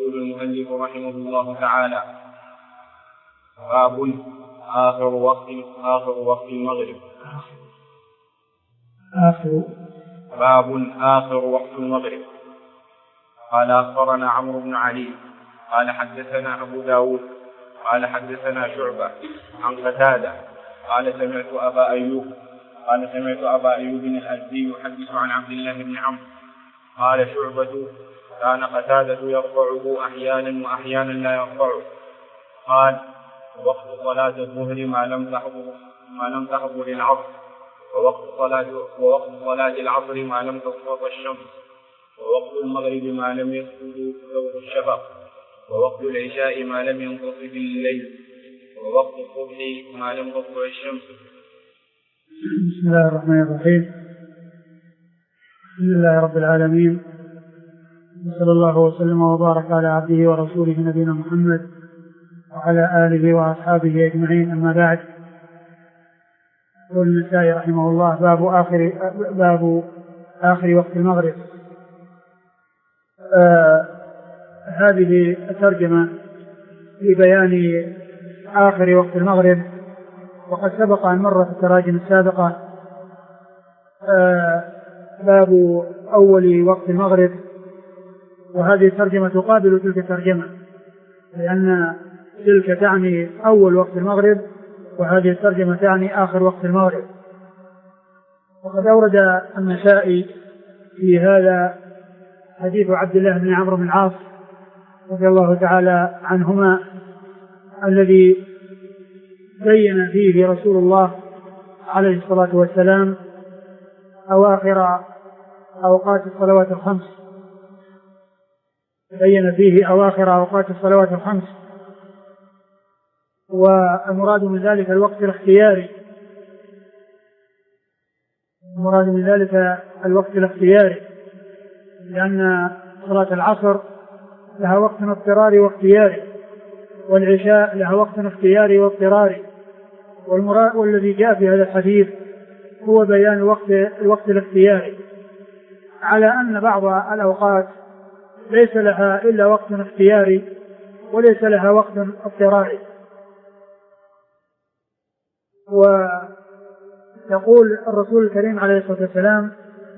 يقول المؤلف رحمه الله تعالى: باب آخر وقت المغرب. باب آخر وقت المغرب. قال أخبرنا عمرو بن علي قال حدثنا أبو داود قال حدثنا شعبة عن قتادة قال سمعت أبا أيوب الأزدي يحدث عن عبد الله بن عمرو قال شعبة: كان قتادة يرفعه أحيانا وأحيانا لا يرفعه. قال: وقت صلاة الظهر ما لم تحضر العصر، ووقت صلاة العصر ما لم تصفر الشمس، ووقت المغرب ما لم يسقط ضوء الشفق، ووقت العشاء ما لم ينتصف الليل، ووقت الصبح ما لم تطلع الشمس. بسم الله الرحمن الرحيم. الحمد لله رب العالمين، وصلى الله وسلم وبارك على عبده ورسوله نبينا محمد وعلى آله وأصحابه أجمعين. أما بعد، يقول النسائي رحمه الله: باب آخر وقت المغرب. هذه الترجمة لبيان آخر وقت المغرب، وقد سبق أن مر في التراجم السابقة باب أول وقت المغرب، وهذه الترجمة تقابل تلك الترجمة، لأن تلك تعني أول وقت المغرب، وهذه الترجمة تعني آخر وقت المغرب. وقد أورد النسائي في هذا حديث عبد الله بن عمرو بن العاص رضي الله تعالى عنهما، الذي بين فيه رسول الله عليه الصلاة والسلام أواخر أوقات الصلوات الخمس، بين فيه أواخر أوقات الصلوات الخمس، والمراد من ذلك الوقت الاختياري، المراد من ذلك الوقت الاختياري، لأن صلاة العصر لها وقت اضطراري واختياري، والعشاء لها وقت اختياري واضطراري، والذي جاء في هذا الحديث هو بيان الوقت الاختياري، على أن بعض الأوقات ليس لها إلا وقت اختياري وليس لها وقت اضطراري. ويقول الرسول الكريم عليه الصلاة والسلام: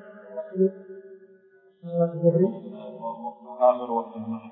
آخر وقت المغرب.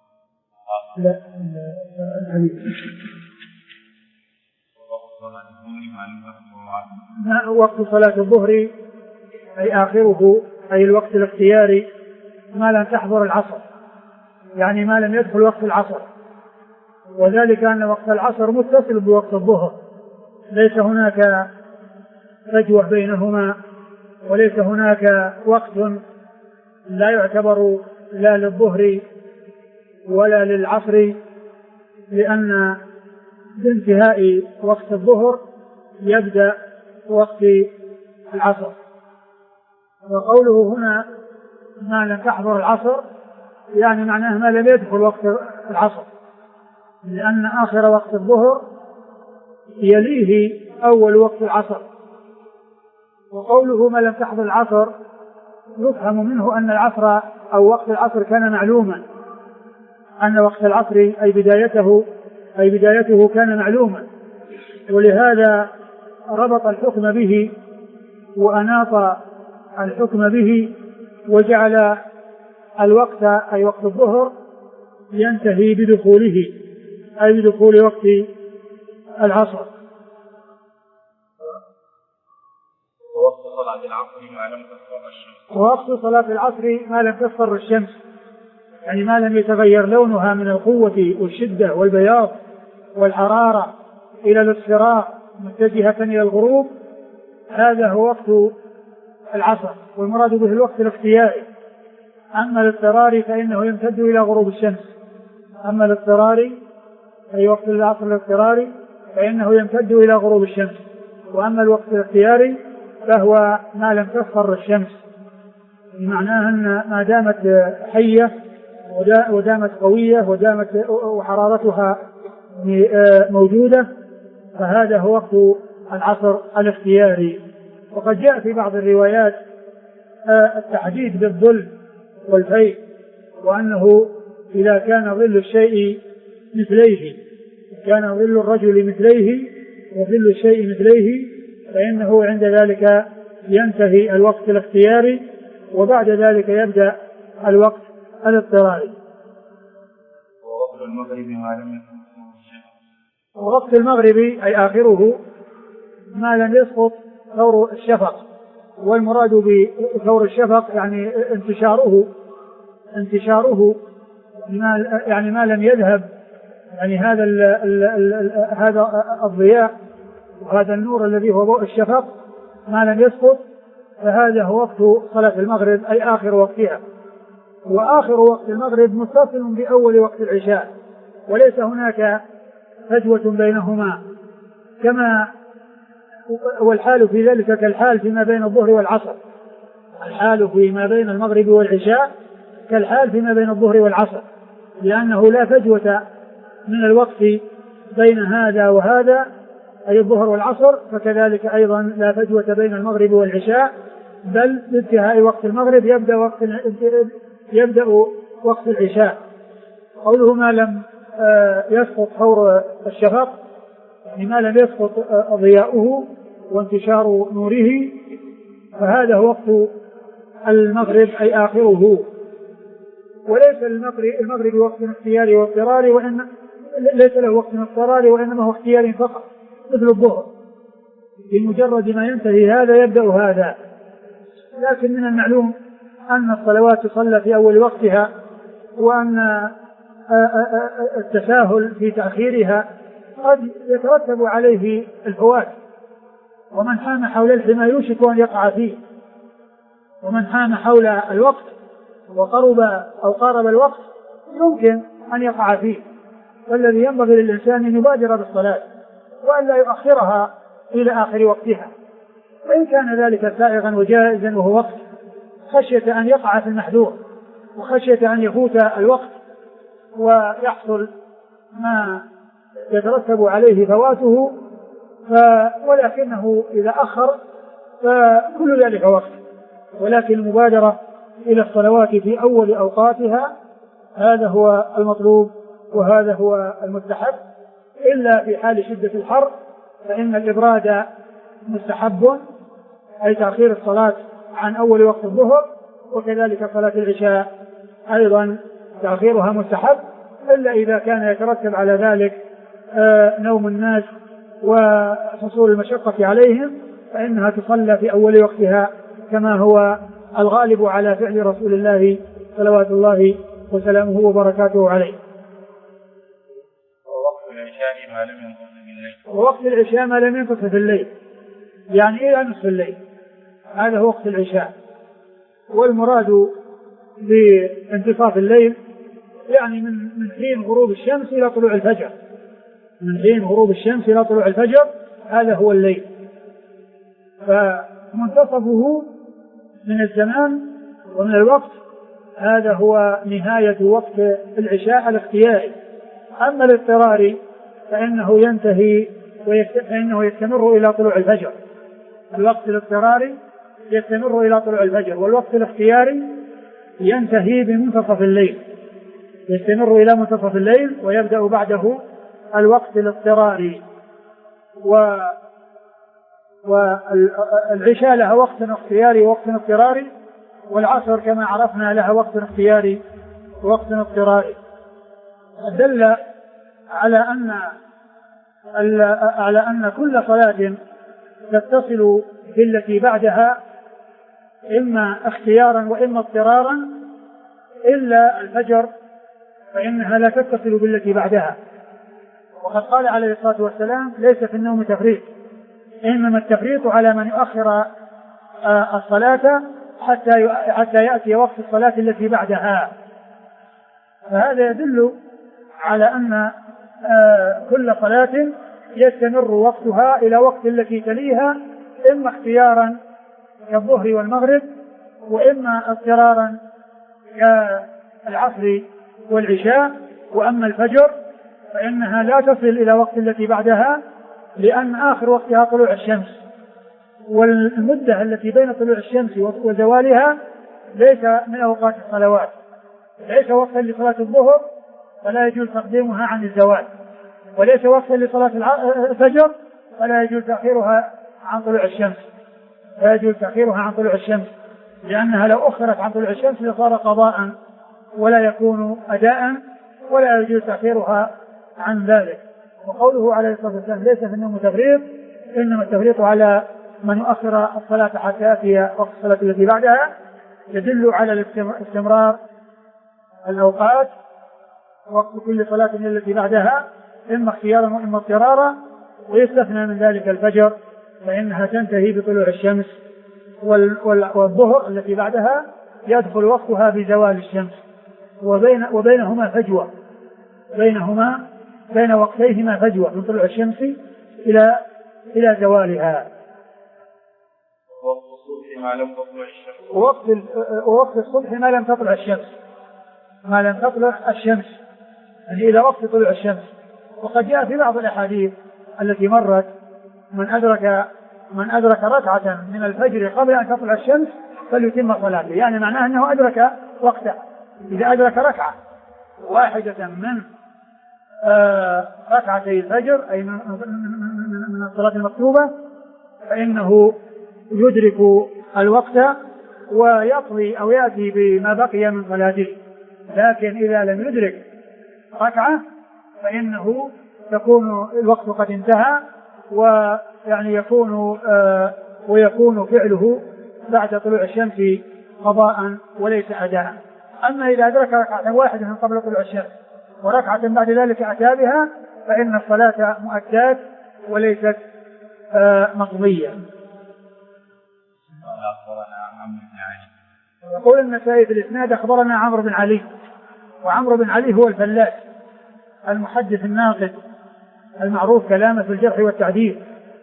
وقت صلاة الظهر أي آخره، أي الوقت الاختياري، ما لم تحضر العصر، يعني ما لم يدخل وقت العصر، وذلك أن وقت العصر متصل بوقت الظهر، ليس هناك فجوة بينهما، وليس هناك وقت لا يعتبر لا للظهر ولا للعصر، لأن بانتهاء وقت الظهر يبدأ وقت العصر. وقوله هنا ما لم تحضر العصر يعني معناه ما لم يدخل وقت العصر، لأن آخر وقت الظهر يليه أول وقت العصر. وقوله ما لم تحضر العصر يفهم منه أن العصر أو وقت العصر كان معلوما، أن وقت العصر أي بدايته كان معلوما، ولهذا ربط الحكم به وأناط الحكم به، وجعل الوقت أي وقت الظهر ينتهي بدخوله، أي بدخول وقت العصر. ووقت صلاة العصر ما لم تصفر الشمس. ووقت صلاة العصر ما لم تصفر الشمس، يعني ما لم يتغير لونها من القوة والشدة والبياض والحرارة إلى الاصفرار متجهة إلى الغروب، هذا هو وقت العصر، والمراد به الوقت الاختياري. أما الاضطراري فإنه يمتد إلى غروب الشمس، أما الاضطراري أي وقت العصر الاضطراري فإنه يمتد إلى غروب الشمس، وأما الوقت الاختياري فهو ما لم تصفر الشمس، معناه أن ما دامت حية ودامت قوية ودامت وحرارتها موجودة، فهذا هو وقت العصر الاختياري. وقد جاء في بعض الروايات التحديد بالظل والفيء، وأنه إذا كان ظل الشيء مثليه، كان ظل الرجل مثليه وظل الشيء مثليه، فإنه عند ذلك ينتهي الوقت الاختياري، وبعد ذلك يبدأ الوقت الاضطراري. ووقت المغرب ما لم يكن ووقت المغرب أي آخره ما لم يسقط ثور الشفق، والمراد بثور الشفق يعني انتشاره يعني ما لم يذهب، يعني هذا الضياء وهذا النور الذي هو ضوء الشفق ما لم يسقط، فهذا هو وقت صلاة المغرب أي آخر وقتها. وآخر وقت المغرب متصل بأول وقت العشاء، وليس هناك فجوة بينهما، كما والحال في ذلك كالحال فيما بين الظهر والعصر. الحال فيما بين المغرب والعشاء كالحال فيما بين الظهر والعصر، لأنه لا فجوة من الوقت بين هذا وهذا أي الظهر والعصر، فكذلك أيضا لا فجوة بين المغرب والعشاء، بل بانتهاء وقت المغرب يبدأ وقت العشاء. قوله ما لم يسقط ثور الشفق يعني ما لم يسقط ضياؤه وانتشار نوره، فهذا هو وقت المغرب أي آخره. وليس المغرب وقت اختياري واضطراري، وإن ليس له وقت اضطراري وإنما هو اختياري فقط مثل الظهر، بمجرد ما ينتهي هذا يبدأ هذا. لكن من المعلوم أن الصلوات تصلى في أول وقتها، وأن التساهل في تأخيرها قد يترتب عليه الفوات، ومن حام حول الحمى يوشك أن يقع فيه، ومن حام حول الوقت وقرب أو قارب الوقت يمكن أن يقع فيه. والذي ينبغي للإنسان أن يبادر بالصلاة وأن لا يؤخرها إلى آخر وقتها، وإن كان ذلك سائغا وجائزا وهو وقت، خشية أن يقع في المحذور وخشية أن يفوت الوقت ويحصل ما يترتب عليه فواته، ولكنه إذا أخر فكل ذلك وقت. ولكن المبادرة إلى الصلوات في أول أوقاتها هذا هو المطلوب وهذا هو المستحب، إلا في حال شدة الحر فإن الإبراد مستحب، أي تأخير الصلاة عن أول وقت الظهر، وكذلك صلاة العشاء أيضا تأخيرها مستحب، إلا إذا كان يترتب على ذلك نوم الناس وحصول المشقة عليهم فإنها تصلى في أول وقتها كما هو الغالب على فعل رسول الله صلوات الله وسلامه وبركاته عليه. ووقت العشاء ما لم ينقص في الليل. ووقت العشاء ما لم ينقص في الليل يعني إلى نصف الليل، هذا هو وقت العشاء. والمراد بانتصاف الليل يعني من حين غروب الشمس إلى طلوع الفجر، من حين غروب الشمس إلى طلوع الفجر هذا هو الليل. فمنتصفه من الزمان ومن الوقت هذا هو نهاية وقت العشاء الاختياري. أما الاضطراري فإنه ينتهي فإنه يستمر إلى طلوع الفجر. الوقت الاضطراري يستمر إلى طلوع الفجر، والوقت الاختياري ينتهي بمنتصف الليل، يستمر إلى منتصف الليل ويبدأ بعده الوقت الاضطراري. والعشاء لها وقت اختياري ووقت اضطراري، والعصر كما عرفنا لها وقت اختياري ووقت اضطراري. دل على أن كل صلاة تتصل بالتي بعدها إما اختيارا وإما اضطرارا، إلا الفجر فإنها لا تتصل بالتي بعدها. وقد قال عليه الصلاة والسلام ليس في النوم تفريط، إنما التفريط على من يؤخر الصلاة حتى يأتي وقت الصلاة التي بعدها. فهذا يدل على أن كل صلاة يستمر وقتها إلى وقت التي تليها، إما اختيارا كالظهر والمغرب، وإما اضطرارا كالعصر والعشاء. وأما الفجر فإنها لا تصل إلى وقت التي بعدها، لأن آخر وقتها طلوع الشمس، والمدة التي بين طلوع الشمس وزوالها ليس من أوقات الصلوات، ليس وقتا لصلاة الظهر فلا يجوز تقديمها عن الزوال، وليس وقتا لصلاة الفجر فلا يجوز تأخيرها عن طلوع الشمس، لا يجوز تأخيرها عن طلوع الشمس، لأنها لو أخرت عن طلوع الشمس لصار قضاء ولا يكون أداء، ولا يجوز تأخيرها عن ذلك. وقوله عليه الصلاة والسلام ليس في النوم تفريط، إنما التفريط على من يؤخر الصلاة حتى يأتي وقت الصلاة التي بعدها، يدل على استمرار الأوقات وقت كل صلاة التي بعدها إما اختيارا وإما اضطرارا، ويستثنى من ذلك الفجر فإنها تنتهي بطلوع الشمس، والظهر التي بعدها يدخل وقتها بزوال الشمس، وبينهما فجوة، بين وقتيهما فجوة من طلوع الشمس إلى زوالها. وقت الصبح ما لم تطلع الشمس، ووقت الصبح ما لم تطلع الشمس، يعني إلى وقت طلوع الشمس. وقد جاء في بعض الأحاديث التي مرت من أدرك ركعة من الفجر قبل أن تطلع الشمس فليتم صلاته، يعني معناه أنه أدرك وقته. إذا أدرك ركعة واحدة من ركعتي الفجر أي من الصلاة المكتوبة فإنه يدرك الوقت ويقضي أو يأتي بما بقي من صلاته. لكن إذا لم يدرك ركعة فإنه يكون الوقت قد انتهى، ويعني ويكون فعله بعد طلوع الشمس قضاء وليس أداء. أما إذا أدرك ركعة واحدة قبل طلوع الشمس وركعة بعد ذلك أتى بها فإن الصلاة مؤدات وليست مقضية. يقول النسائي في الإسناد أخبرنا عمرو بن علي، وعمرو بن علي هو الفلاس المحدث الناقد المعروف كلامه في الجرح والتعديل،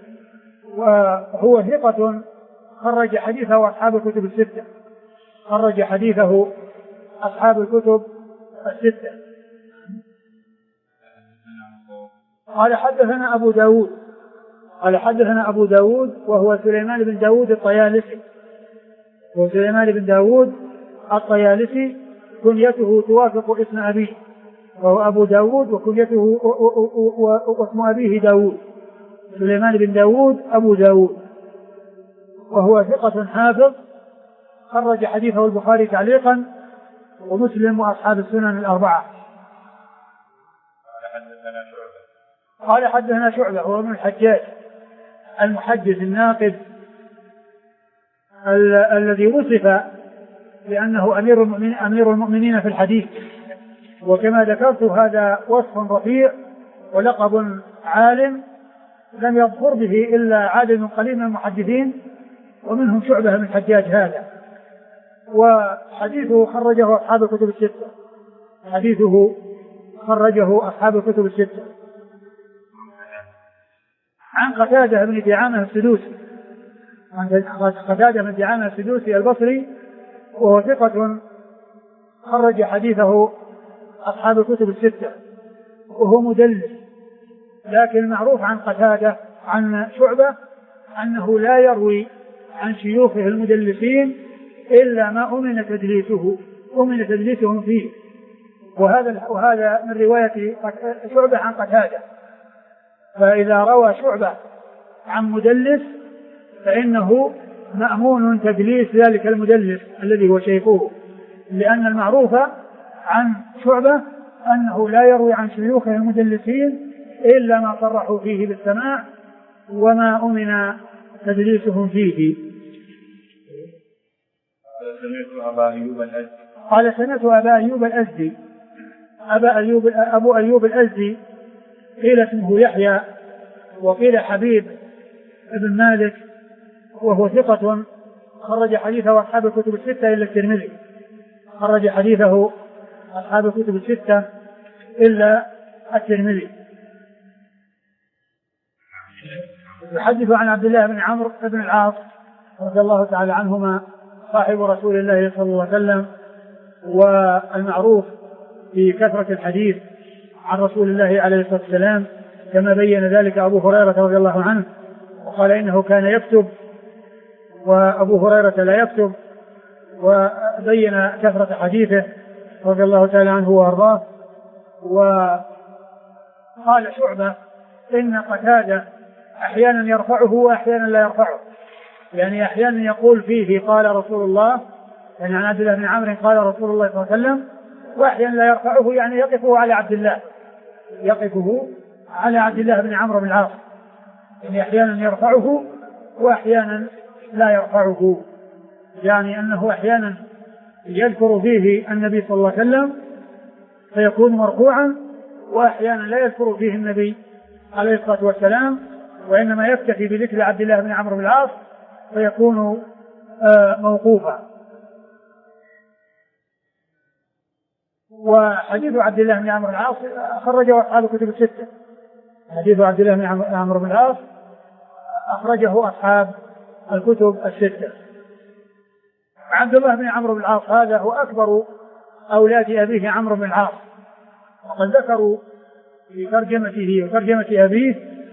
وهو ثقة خرج حديثه أصحاب الكتب الستة، خرج حديثه أصحاب الكتب الستة. قال حدثنا أبو داود وهو سليمان بن داود الطيالسي، كنيته توافق اسم أبيه، وهو أبو داود وكنيته واسم أبيه داود، سليمان بن داود أبو داود، وهو ثقة حافظ خرج حديثه البخاري تعليقا ومسلم وأصحاب السنن الأربعة. قال حدثنا شعبة هو ابن الحجاج المحدث الناقد الذي وصف لأنه أمير المؤمنين في الحديث، وكما ذكرت هذا وصف رفيع ولقب عالم لم يظفر به إلا عدد قليل من المحدثين، ومنهم شعبة بن الحجاج هذا. وحديثه خرجه أصحاب الكتب الستة، عن قتادة بن دعامة السدوسي البصري، وهو ثقة خرج حديثه أصحاب الكتب الستة، وهو مدلس، لكن المعروف عن قتادة عن شعبة أنه لا يروي عن شيوخه المدلسين إلا ما أمن تدليسهم فيه، وهذا من رواية شعبة عن قتادة. فإذا روى شعبة عن مدلس فإنه مأمون تدليس ذلك المدلس الذي هو شيخه، لأن المعروف عن شعبة أنه لا يروي عن شيوخه المدلسين إلا ما صرحوا فيه بالسماع وما أمن تدليسهم فيه. قال سمعت أبا أيوب الأزدي قيل اسمه يحيى وقيل حبيب ابن مالك، وهو ثقة خرج حديثه أصحاب الكتب الستة إلا الترمذي، خرج حديثه أصحاب الكتب الستة إلا الترمذي. يحدث عن عبد الله بن عمرو بن العاص رضي الله تعالى عنهما صاحب رسول الله صلى الله عليه وسلم، والمعروف في كثرة الحديث عن رسول الله عليه الصلاة والسلام، كما بين ذلك أبو هريرة رضي الله عنه وقال إنه كان يكتب وأبو هريرة لا يكتب، وبين كثرة حديثه رضي الله تعالى عنه وأرضاه. وقال شعبة إن قتادة أحيانا يرفعه وأحيانا لا يرفعه، يعني أحيانا يقول فيه قال رسول الله، يعني عن عبد الله بن عمرو قال رسول الله صلى الله عليه وسلم، وأحيانا لا يرفعه، يعني يقفه على عبد الله، يقفه على عبد الله بن عمرو بن العاص، يعني أحيانا يرفعه وأحيانا لا يرفعه، يعني أنه أحيانا يذكر فيه النبي صلى الله عليه وسلم فيكون مرفوعا، وأحيانا لا يذكر فيه النبي عليه الصلاة والسلام، وإنما يكتفي بذكر عبد الله بن عمرو بن العاص فيكون موقوفا. وحديث عبد الله بن عمرو بن العاص أخرجه أصحاب الكتب الستة، حديث عبد الله بن عمرو بن العاص أخرجه أصحاب الكتب الستة. عبد الله بن عمرو بن العاص هذا هو أكبر أولاد أبيه عمرو بن العاص، وقد ذكروا في ترجمته وترجمة أبيه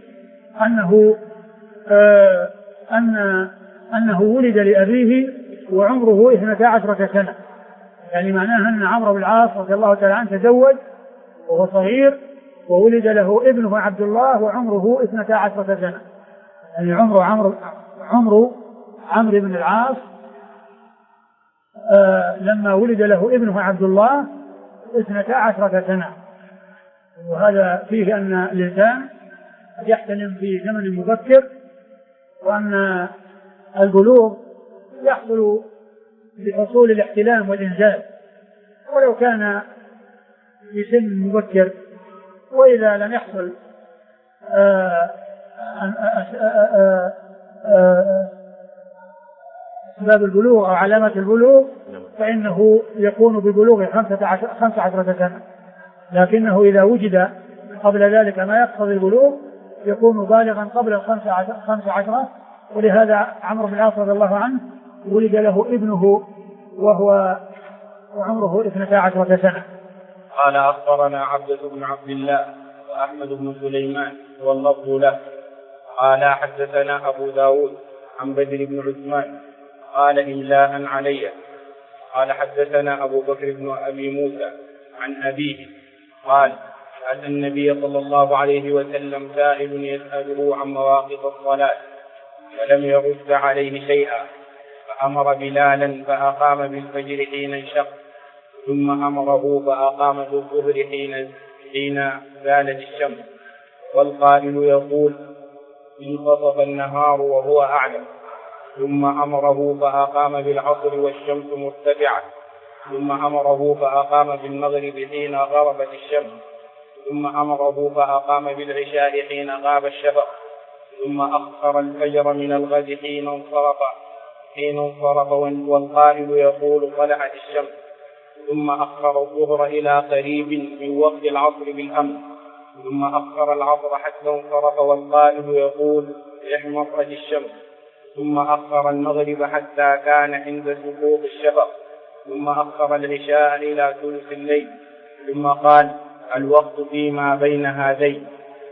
أنه ولد لأبيه وعمره 12 سنة، يعني معناها أن عمرو بن العاص رضي الله تعالى عنه تزوج وهو صغير وولد له ابنه عبد الله وعمره 12 سنة، يعني عمرو عمرو بن العاص لما ولد له ابنه عبد الله 12 سنة. وهذا فيه أن الإنسان يحتلم في زمن مبكر، وأن البلوغ يحصل بحصول الاحتلام والإنزال ولو كان في سن مبكر، وإذا لم يحصل أسباب البلوغ أو علامات البلوغ فإنه يكون ببلوغ 15 سنة، لكنه إذا وجد قبل ذلك ما يقتضي البلوغ يكون بالغا قبل 15. ولهذا عمرو بن العاص رضي الله عنه ولد له ابنه وهو عمره 12 سنة. قال أخبرنا عبدة بن عبد الله وأحمد بن سليمان واللفظ له قال حدثنا أبو داود عن بدر بن عثمان قال إملاء علي قال حدثنا أبو بكر بن أبي موسى عن أبيه قال أتى النبي صلى الله عليه وسلم سائل يسأله عن مواقف الصلاة ولم يرد عليه شيئا، فأمر بلالا فأقام بالفجر حين انشق، ثم أمره فأقام بالظهر حين زالت الشمس، والقائل يقول انتصف النهار وهو أعلم، ثم أمره فأقام بالعصر والشمس مرتفعة، ثم أمره فأقام بالمغرب حين غربت الشمس، ثم أمره فأقام بالعشاء حين غاب الشفق، ثم أخر الفجر من الغد حين انصرف والقائل يقول طلعت الشمس، ثم أخر الظهر إلى قريب من وقت العصر بالأمس، ثم أخر العصر حتى انصرف والقائل يقول احمرت الشمس، ثم أخر المغرب حتى كان عند سقوط الشفق، ثم أخر العشاء إلى ثلث الليل، ثم قال الوقت فيما بين هذين.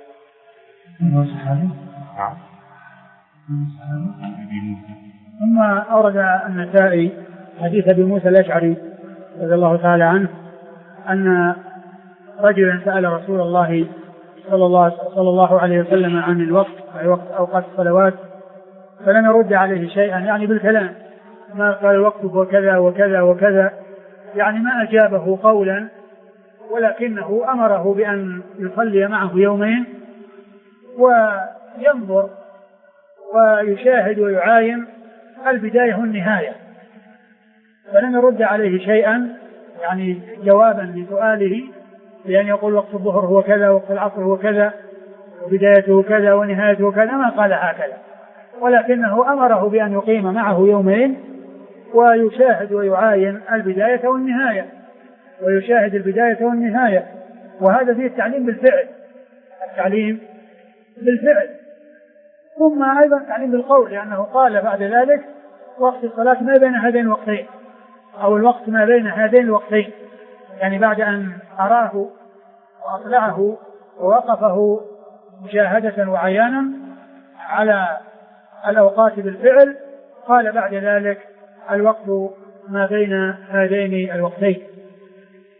ثم أورد النسائي حديث أبي موسى الأشعري رضي الله تعالى عنه أن رجلا سأل رسول الله صلى الله عليه وسلم عن الوقت، أي وقت أوقات الصلوات، فلم يرد عليه شيئا، يعني بالكلام، ما قال الوقت هو كذا وكذا وكذا، يعني ما أجابه قولا، ولكنه أمره بأن يصلي معه يومين وينظر ويشاهد ويعاين البداية والنهاية، فلم يرد عليه شيئا، يعني جوابا لسؤاله، لأن يقول وقت الظهر هو كذا وقت العصر هو كذا وبدايته كذا ونهايته كذا، ما قال هكذا، ولكنه أمره بأن يقيم معه يومين ويشاهد ويعاين البداية والنهاية، ويشاهد البداية والنهاية، وهذا فيه التعليم بالفعل، التعليم بالفعل، ثم أيضا التعليم بالقول، لأنه قال بعد ذلك وقت الصلاة ما بين هذين الوقتين، أو الوقت ما بين هذين الوقتين، يعني بعد أن أراه وأطلعه ووقفه مشاهدة وعيانا على الأوقات بالفعل، قال بعد ذلك الوقت ما بين هذين الوقتين.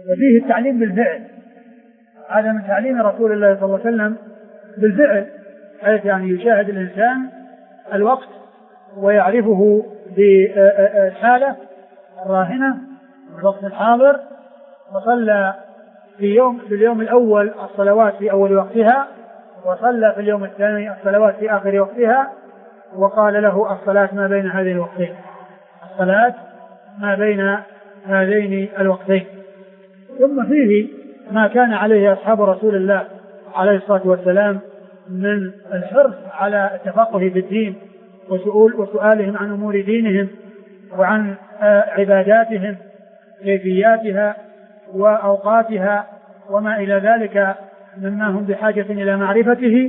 وفيه التعليم بالفعل، هذا من تعليم رسول الله صلى الله عليه وسلم بالفعل، حيث يعني يشاهد الإنسان الوقت ويعرفه بالحالة الراهنة الوقت الحاضر، وصلى في اليوم الأول الصلوات في أول وقتها، وصلى في اليوم الثاني الصلوات في آخر وقتها، وقال له الصلاة ما بين هذين الوقتين، الصلاة ما بين هذين الوقتين. ثم فيه ما كان عليه أصحاب رسول الله عليه الصلاة والسلام من الحرص على التفقه في الدين وسؤالهم عن أمور دينهم وعن عباداتهم كيفياتها وأوقاتها وما إلى ذلك مما هم بحاجة إلى معرفته.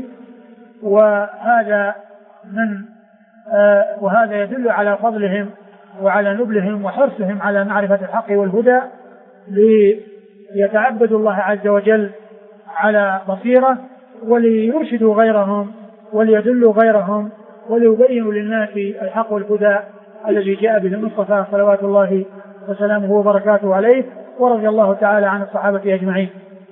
وهذا يدل على فضلهم وعلى نبلهم وحرصهم على معرفة الحق والهدى، ليتعبدوا الله عز وجل على بصيرة، وليرشدوا غيرهم وليدلوا غيرهم وليبينوا للناس الحق والهدى الذي جاء به المصطفى صلوات الله وسلامه وبركاته عليه، ورضي الله تعالى عن الصحابة أجمعين.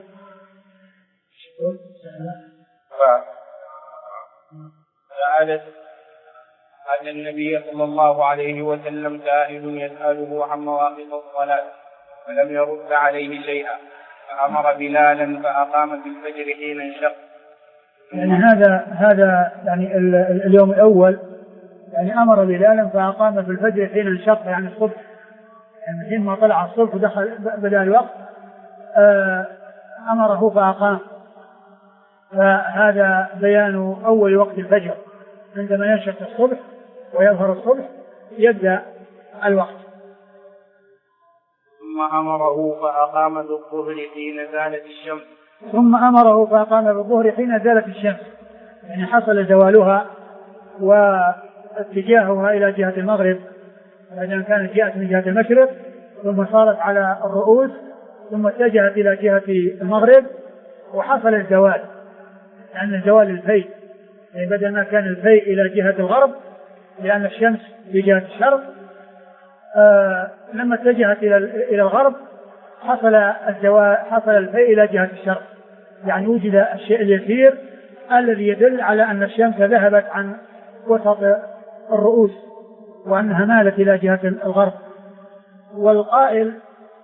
سألت أن النبي صلى الله عليه وسلم سائل يسأله عن مواقف الصلاة فلم يرد عليه شيئا، فأمر بلالا فأقام في الفجر حين انشق. يعني هذا يعني اليوم الأول يعني أمر بلالا فأقام في الفجر حين انشق، يعني الصبح، يعني حين ما طلع الصبح ودخل بدأ الوقت أمره فأقام. فهذا بيان أول وقت الفجر، عندما ينشق الصبح ويظهر الصبح يبدأ الوقت. ثم أمره فأقام بالظهر حين زالت الشمس. ثم أمره فأقام بالظهر حين زالت الشمس، يعني حصل زوالها واتجاهها إلى جهة المغرب، بعد أن كانت جاءت من جهة المشرق ثم صارت على الرؤوس ثم اتجهت إلى جهة المغرب، وحصل الزوال، يعني الزوال الفيء، يعني بدل ما كان الفيء إلى جهة الغرب لأن الشمس في جهة الشرق، لما اتجهت إلى الغرب حصل الفيء إلى جهة الشرق، يعني وجد الشيء اليسير الذي يدل على أن الشمس ذهبت عن وسط الرؤوس وأنها مالت إلى جهة الغرب. والقائل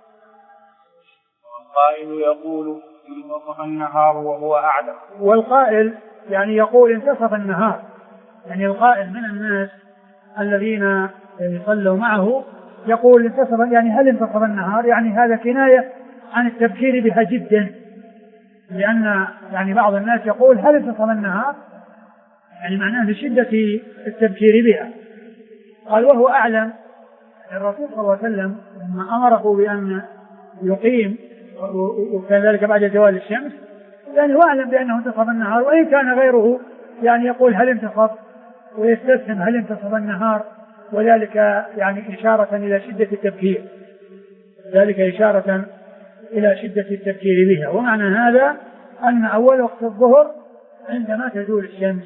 يقول انتصف النهار وهو أعلم. والقائل يعني يقول انتصف النهار، يعني القائل من الناس الذين يصلوا معه يقول انتصف، يعني هل انتصف النهار؟ يعني هذا كناية عن التبكير بها جدا، لأن يعني بعض الناس يقول هل انتصف النهار، يعني معناه لشدة التبكير بها. قال وهو أعلم، الرسول صلى الله عليه وسلم لما أمره بأن يقيم وكذلك بعد زوال الشمس يعني هو أعلم بأنه انتصف النهار، وإن كان غيره يعني يقول هل انتصف ويستفهم هل انتصف النهار، وذلك يعني إشارة إلى شدة التبكير، ذلك إشارة إلى شدة التبكير بها. ومعنى هذا أن أول وقت الظهر عندما تزول الشمس.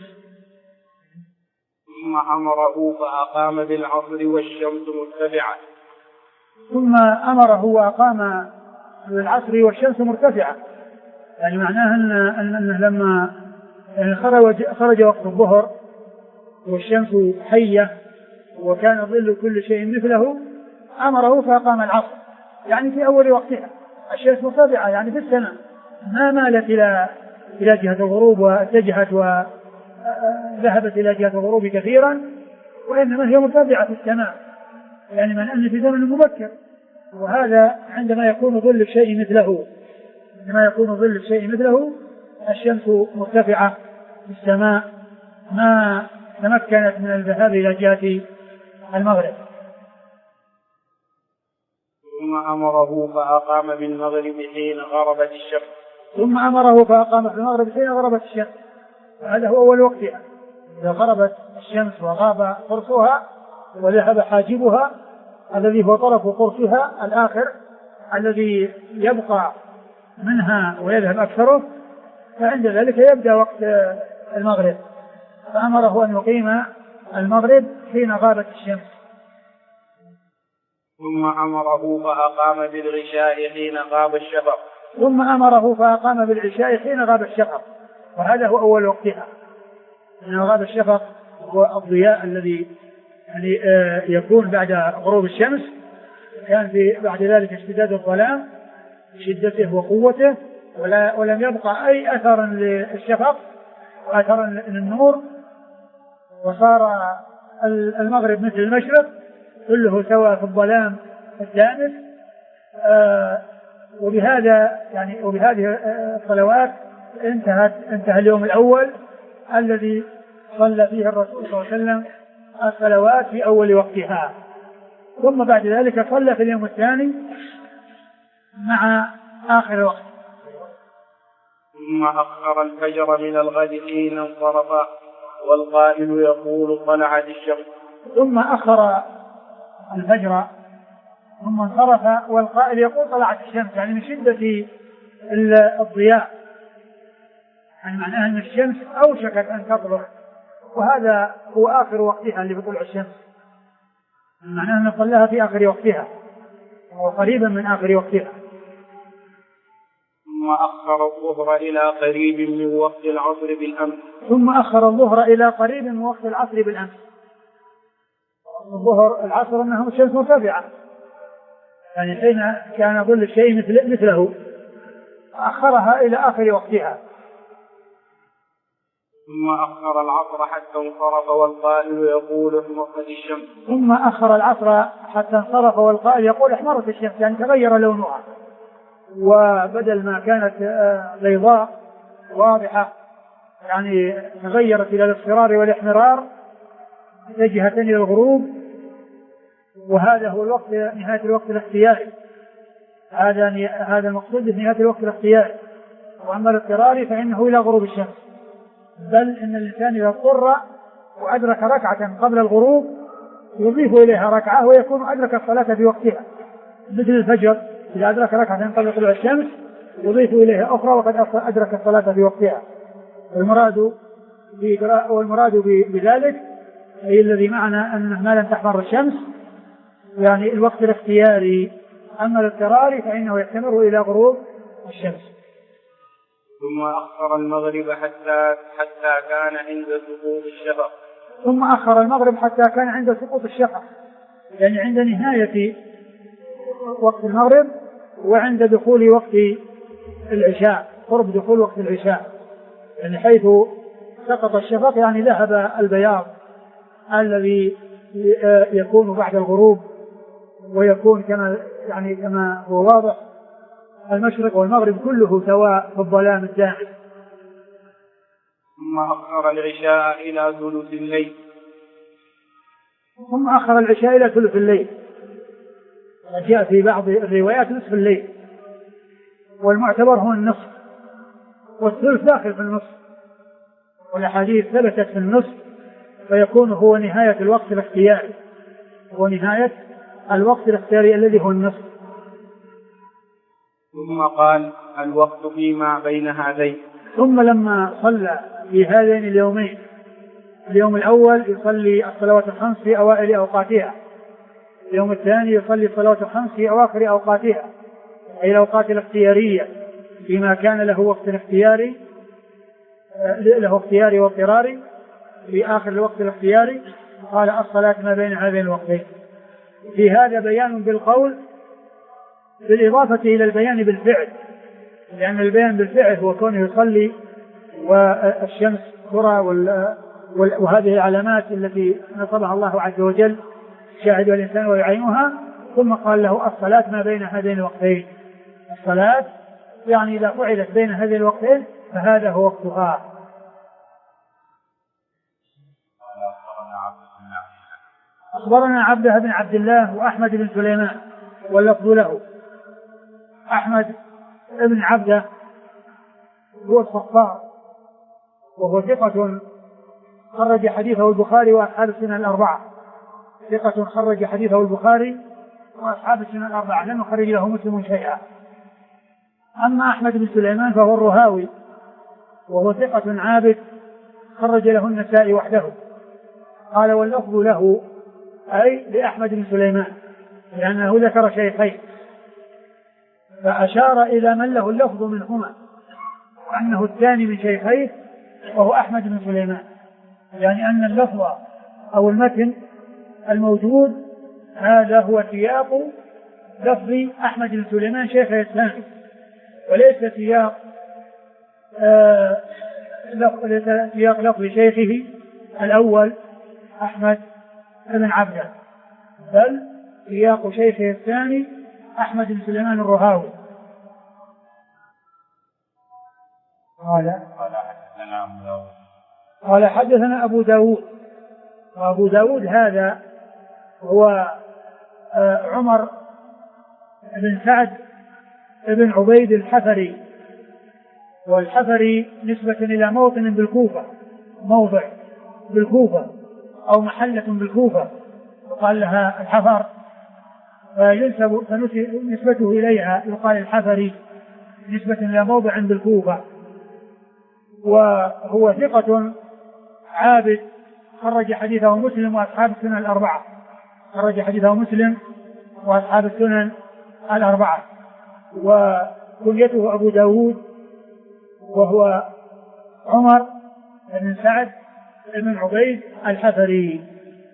ثم أمره فأقام بالعصر والشمس مرتفعة. ثم أمره وأقام بالعصر والشمس مرتفعة، يعني معناه أنه لما يعني خرج وقت الظهر والشمس حية وكان ظل كل شيء مثله، أمره فأقام العصر، يعني في أول وقتها الشمس مرتفعة، يعني في السماء، ما مالت إلى جهة الغروب واتجهت وذهبت إلى جهة الغروب كثيرا، وإنما هي مرتفعة في السماء، يعني من أن في زمن مبكر. وهذا عندما يكون ظل الشيء مثله الشمس مرتفعة في السماء ما تمكنت من الذهاب إلى جهة المغرب. ثم أمره فأقام بالمغرب حين غربت الشمس. ثم أمره فأقام بالمغرب حين غربت الشمس، هذا هو أول وقتها، إذا غربت الشمس وغاب قرصها وذهب حاجبها الذي هو طرف قرصها الآخر الذي يبقى منها ويذهب أكثره، فعند ذلك يبدأ وقت المغرب، فأمره أن يقيم المغرب حين غابت الشمس. ثم أمره فأقام بالعشاء حين غاب الشفق. ثم أمره فأقام بالعشاء حين غاب الشفق، وهذا هو أول وقتها. حين غاب الشفق هو الضياء الذي يعني يكون بعد غروب الشمس، كان في بعد ذلك اشتداد الظلام شدته وقوته، ولم يبقى أي أثر للشفق وأثر للنور، وصار المغرب مثل المشرق كله سواء في الظلام الدامس. وبهذه الصلوات انتهى اليوم الأول الذي صلى فيه الرسول صلى الله عليه وسلم الصلوات في أول وقتها. ثم بعد ذلك صلى في اليوم الثاني مع آخر وقت. ثم أخر الفجر من الغد حين انصرف والقائل يقول طلعت الشمس. ثم أخر الفجر ثم انصرف والقائل يقول طلعت الشمس، يعني من شدة الضياء، يعني معناها أن الشمس أوشكت أن تطلع، وهذا هو آخر وقتها اللي بطلع الشمس، معناها أن صلاها في آخر وقتها وقريبا من آخر وقتها. ثم أخر الظهر إلى قريب من وقت العصر بالأمس. ثم أخر الظهر إلى قريب من وقت العصر بالأمس. الظهر العصر أنه الشمس مرتفعة، يعني حين كان ظل الشيء مثله أخرها إلى آخر وقتها. ثم أخر العصر حتى انصرف والقائل يقول احمرت الشمس. ثم أخر العصر حتى انصرف والقائل يقول احمرت الشمس، يعني تغير لونها، وبدل ما كانت بيضاء واضحة يعني تغيرت إلى الاصفرار والاحمرار، اتجهت إلى الغروب، وهذا هو الوقت نهاية الوقت الاختياري. هذا المقصود بنهاية الوقت الاختياري. وأما الاضطراري فإنه إلى غروب الشمس، بل إن الإنسان إذا اضطر وأدرك ركعة قبل الغروب يضيف إليها ركعة ويكون أدرك الصلاة في وقتها، مثل الفجر إذا أدرك ركعة قبل طلوع الشمس يضيف إليها أخرى وقد أدرك الصلاة في وقتها. والمراد بذلك أي الذي معنا أنه ما لم تحمر الشمس يعني الوقت الاختياري. أما الاضطراري فإنه يستمر إلى غروب الشمس. ثم أخر المغرب حتى كان عند سقوط الشفق. ثم أخر المغرب حتى كان عند سقوط الشفق، يعني عند نهاية وقت المغرب وعند دخول وقت العشاء، قرب دخول وقت العشاء، يعني حيث سقط الشفق يعني ذهب البياض الذي يكون بعد الغروب، ويكون كما هو واضح المشرق والمغرب كله سواء في الظلام الدامس. ثم أخر العشاء إلى ثلث الليل. ثم أخر العشاء إلى ثلث الليل، جاء في بعض الروايات نصف الليل، والمعتبر هو النصف، والثلث داخل في النصف، والأحاديث ثبتت في النصف، فيكون هو نهاية الوقت الاختياري، هو نهاية الوقت الاختياري الذي هو النصف. ثم قال الوقت فيما بين هذين. ثم لما صلى في هذين اليومين، اليوم الأول يصلي الصلوات الخمس في أوائل أوقاتها، اليوم الثاني يصلي الصلوات الخمس في أواخر أوقاتها، أي الأوقات الاختيارية، فيما كان له وقت اختياري واضطراري. في آخر الوقت الاختياري قال الصلاة ما بين هذين الوقتين. في هذا بيان بالقول بالإضافة إلى البيان بالفعل، لأن البيان بالفعل هو كونه يصلي والشمس ترى وهذه العلامات التي نصبها الله عز وجل شاهد الإنسان ويعينها. ثم قال له الصلاة ما بين هذين الوقتين، الصلاة يعني إذا فعلت بين هذين الوقتين فهذا هو وقتها. أخبرنا عبده بن عبد الله وأحمد بن سليمان واللفظ له. أحمد بن عبده هو الصفار، وهو ثقة خرج حديثه البخاري وأصحاب السنن الأربعة، ثقة خرج حديثه البخاري وأصحاب السنن الأربعة، لم يخرج له مسلم شيئا. أما أحمد بن سليمان فهو الرهاوي، وهو ثقة عابد خرج له النسائي وحده. قال واللفظ له أي لأحمد بن سليمان، لأنه ذكر شيخين فأشار إلى من له اللفظ منهما وأنه الثاني من شيخيه وهو أحمد بن سليمان، يعني أن اللفظ أو المتن الموجود هذا هو سياق لفظ أحمد بن سليمان شيخه الثاني، وليس سياق لفظ شيخه الأول أحمد بن عبده، بل سياق شيخه الثاني أحمد بن سليمان الرهاوي. قال حدثنا أبو داود، وأبو داود هذا هو عمر بن سعد بن عبيد الحفري، والحفري نسبة إلى موطن بالكوفة، موضع بالكوفة أو محلة بالكوفة وقال لها الحفر، فنسبته إليها يقال الحفري نسبة إلى موضع بالكوفة. وهو ثقة عابد خرج حديثه مسلم وأصحاب السنن الأربعة، خرج حديثه مسلم وأصحاب السنن الأربعة. وكنيته أبو داود، وهو عمر بن سعد بن عبيد الحفري.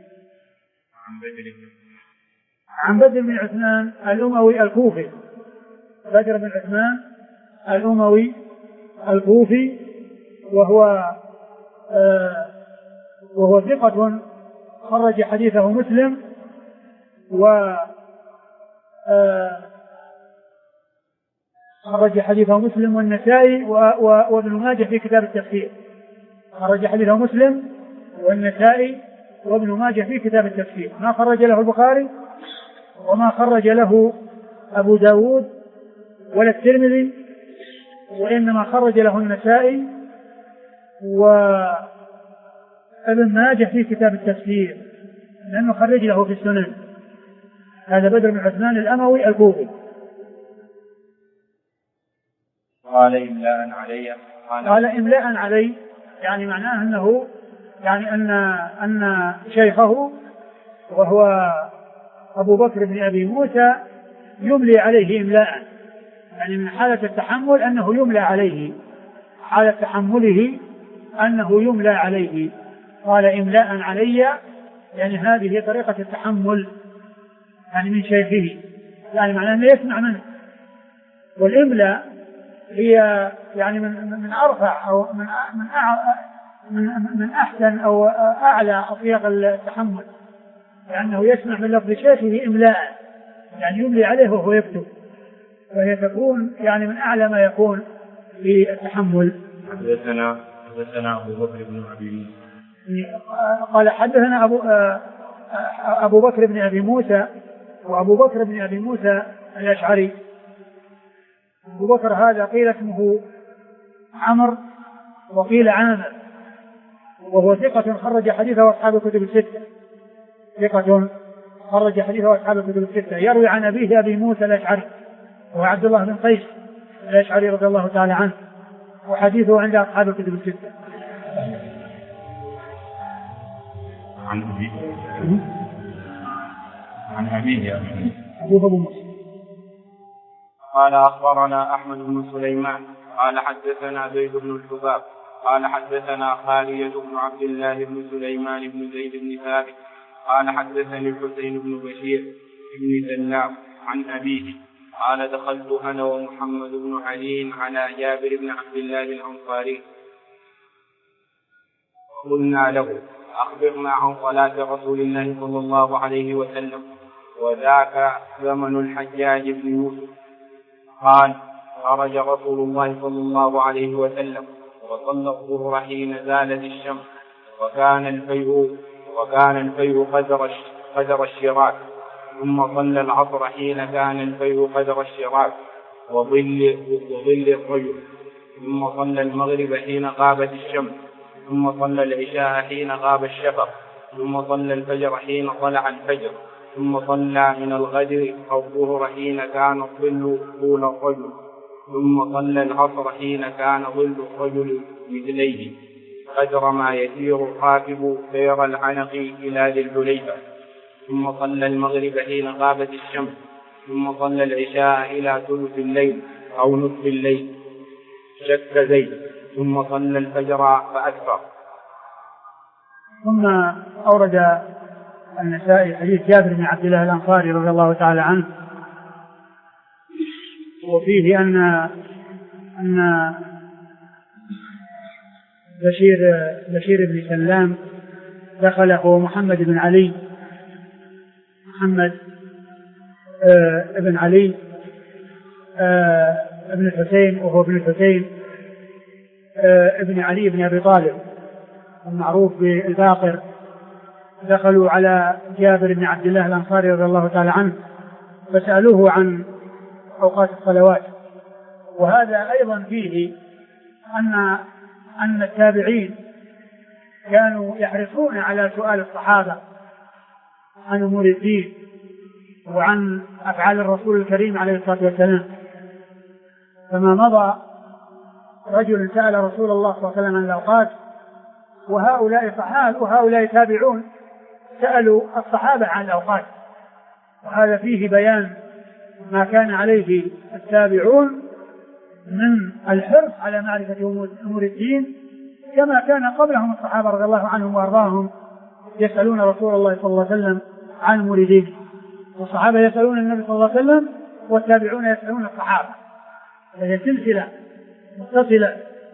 عن بدر بن عثمان الأموي الكوفي، بدر بن عثمان الأموي الكوفي، وهو ثقة خرج حديثه مسلم خرج حديثه مسلم والنسائي وابن ماجه في كتاب التفسير، خرج حديثه مسلم والنسائي وابن ماجه في كتاب التفسير، ما خرج له البخاري وما خرج له أبو داود ولا الترمذي، وإنما خرج له النسائي وابن ماجه في كتاب التفسير لأنه خرج له في السنن. هذا بدر بن عثمان الأموي الكوفي. قال إملاء علي، قال إملاء علي، يعني معناه أنه يعني أن شيخه وهو أبو بكر بن أبي موسى يملي عليه إملاء، يعني من حالة التحمل أنه يملى عليه، حالة تحمله أنه يملى عليه. قال إملاء علي، يعني هذه طريقة التحمل يعني من شيخه، يعني معناه أنه يسمع منه. والإملاء هي يعني من أرفع أو من أحسن أو أعلى أطياق التحمل، لأنه يسمع من لفظ شيخه إملاء، يعني يملي عليه وهو يكتب، فهي تكون يعني من أعلى ما يكون في التحمل. حدثنا أبو بكر بن أبي موسى، قال حدثنا أبو بكر بن أبي موسى، وأبو بكر بن أبي موسى الأشعري. أبو بكر هذا قيل اسمه عمرو وقيل عامر، وهو ثقة خرج حديثه أصحاب الكتب الستة، ثقة خرج حديثه أصحاب الكتب الستة، يروي عن أبيه أبي موسى الأشعري وهو عبد الله بن قيس الأشعري رضي الله تعالى عنه، وحديثه عند أصحاب الكتب الستة. عن أبيه أبو موسى. قال أخبرنا أحمد بن سليمان قال حدثنا زيد بن الحباب قال حدثنا خالية بن عبد الله بن سليمان بن زيد بن ثابت قال حدثني الحسين بن بشير بن سلام عن أبيه قال دخلت أنا ومحمد بن علي على جابر بن عبد الله الأنصاري قلنا له أخبرنا عن صلاة رسول الله صلى الله عليه وسلم، وذاك زمن الحجاج بن يوسف. قال خرج رسول الله صلى الله عليه وسلم وصلى الظهر حين زالت الشمس، وكان الفيء قدر الشراك، ثم صلى العصر حين كان الفيء قدر الشراك وظل الرجل، ثم صلى المغرب حين غابت الشمس، ظل صلى العشاء حين غاب الشفق، ثم صلى الفجر حين طلع الفجر، ثم صلى من الغد الظهر حين كان الظل طول الرجل، ثم صلى العصر حين كان ظل الرجل مثليه قدر ما يسير الراكب سير العنق إلى ذي الحليفة، ثم صلى المغرب حين غابت الشمس ثم صلى العشاء إلى ثلث الليل أو نصف الليل شك زيد ثم صلى الفجر فأكثر. ثم أورد النسائي حديث جابر بن عبد الله الأنصاري رضي الله تعالى عنه، وفيه أن بشير بن سلام دخل هو محمد بن علي ابن الحسين، وهو ابن الحسين ابن علي بن أبي طالب المعروف بالباقر. دخلوا على جابر بن عبد الله الأنصاري رضي الله تعالى عنه فسألوه عن أوقات الصلوات. وهذا أيضا فيه أن التابعين كانوا يحرصون على سؤال الصحابة عن أمور الدين وعن أفعال الرسول الكريم عليه الصلاة والسلام. فما مضى رجل سأل رسول الله صلى الله عليه وسلم عن الأوقات، وهؤلاء تابعون سألوا الصحابة عن الأوقات. وهذا فيه بيان ما كان عليه التابعون من الحرص على معرفة أمور الدين، كما كان قبلهم الصحابة رضي الله عنهم وأرضاهم يسألون رسول الله صلى الله عليه وسلم عن أمور دينه. والصحابة يسألون النبي صلى الله عليه وسلم والتابعون يسألون الصحابة، وهي سلسلة متصلة.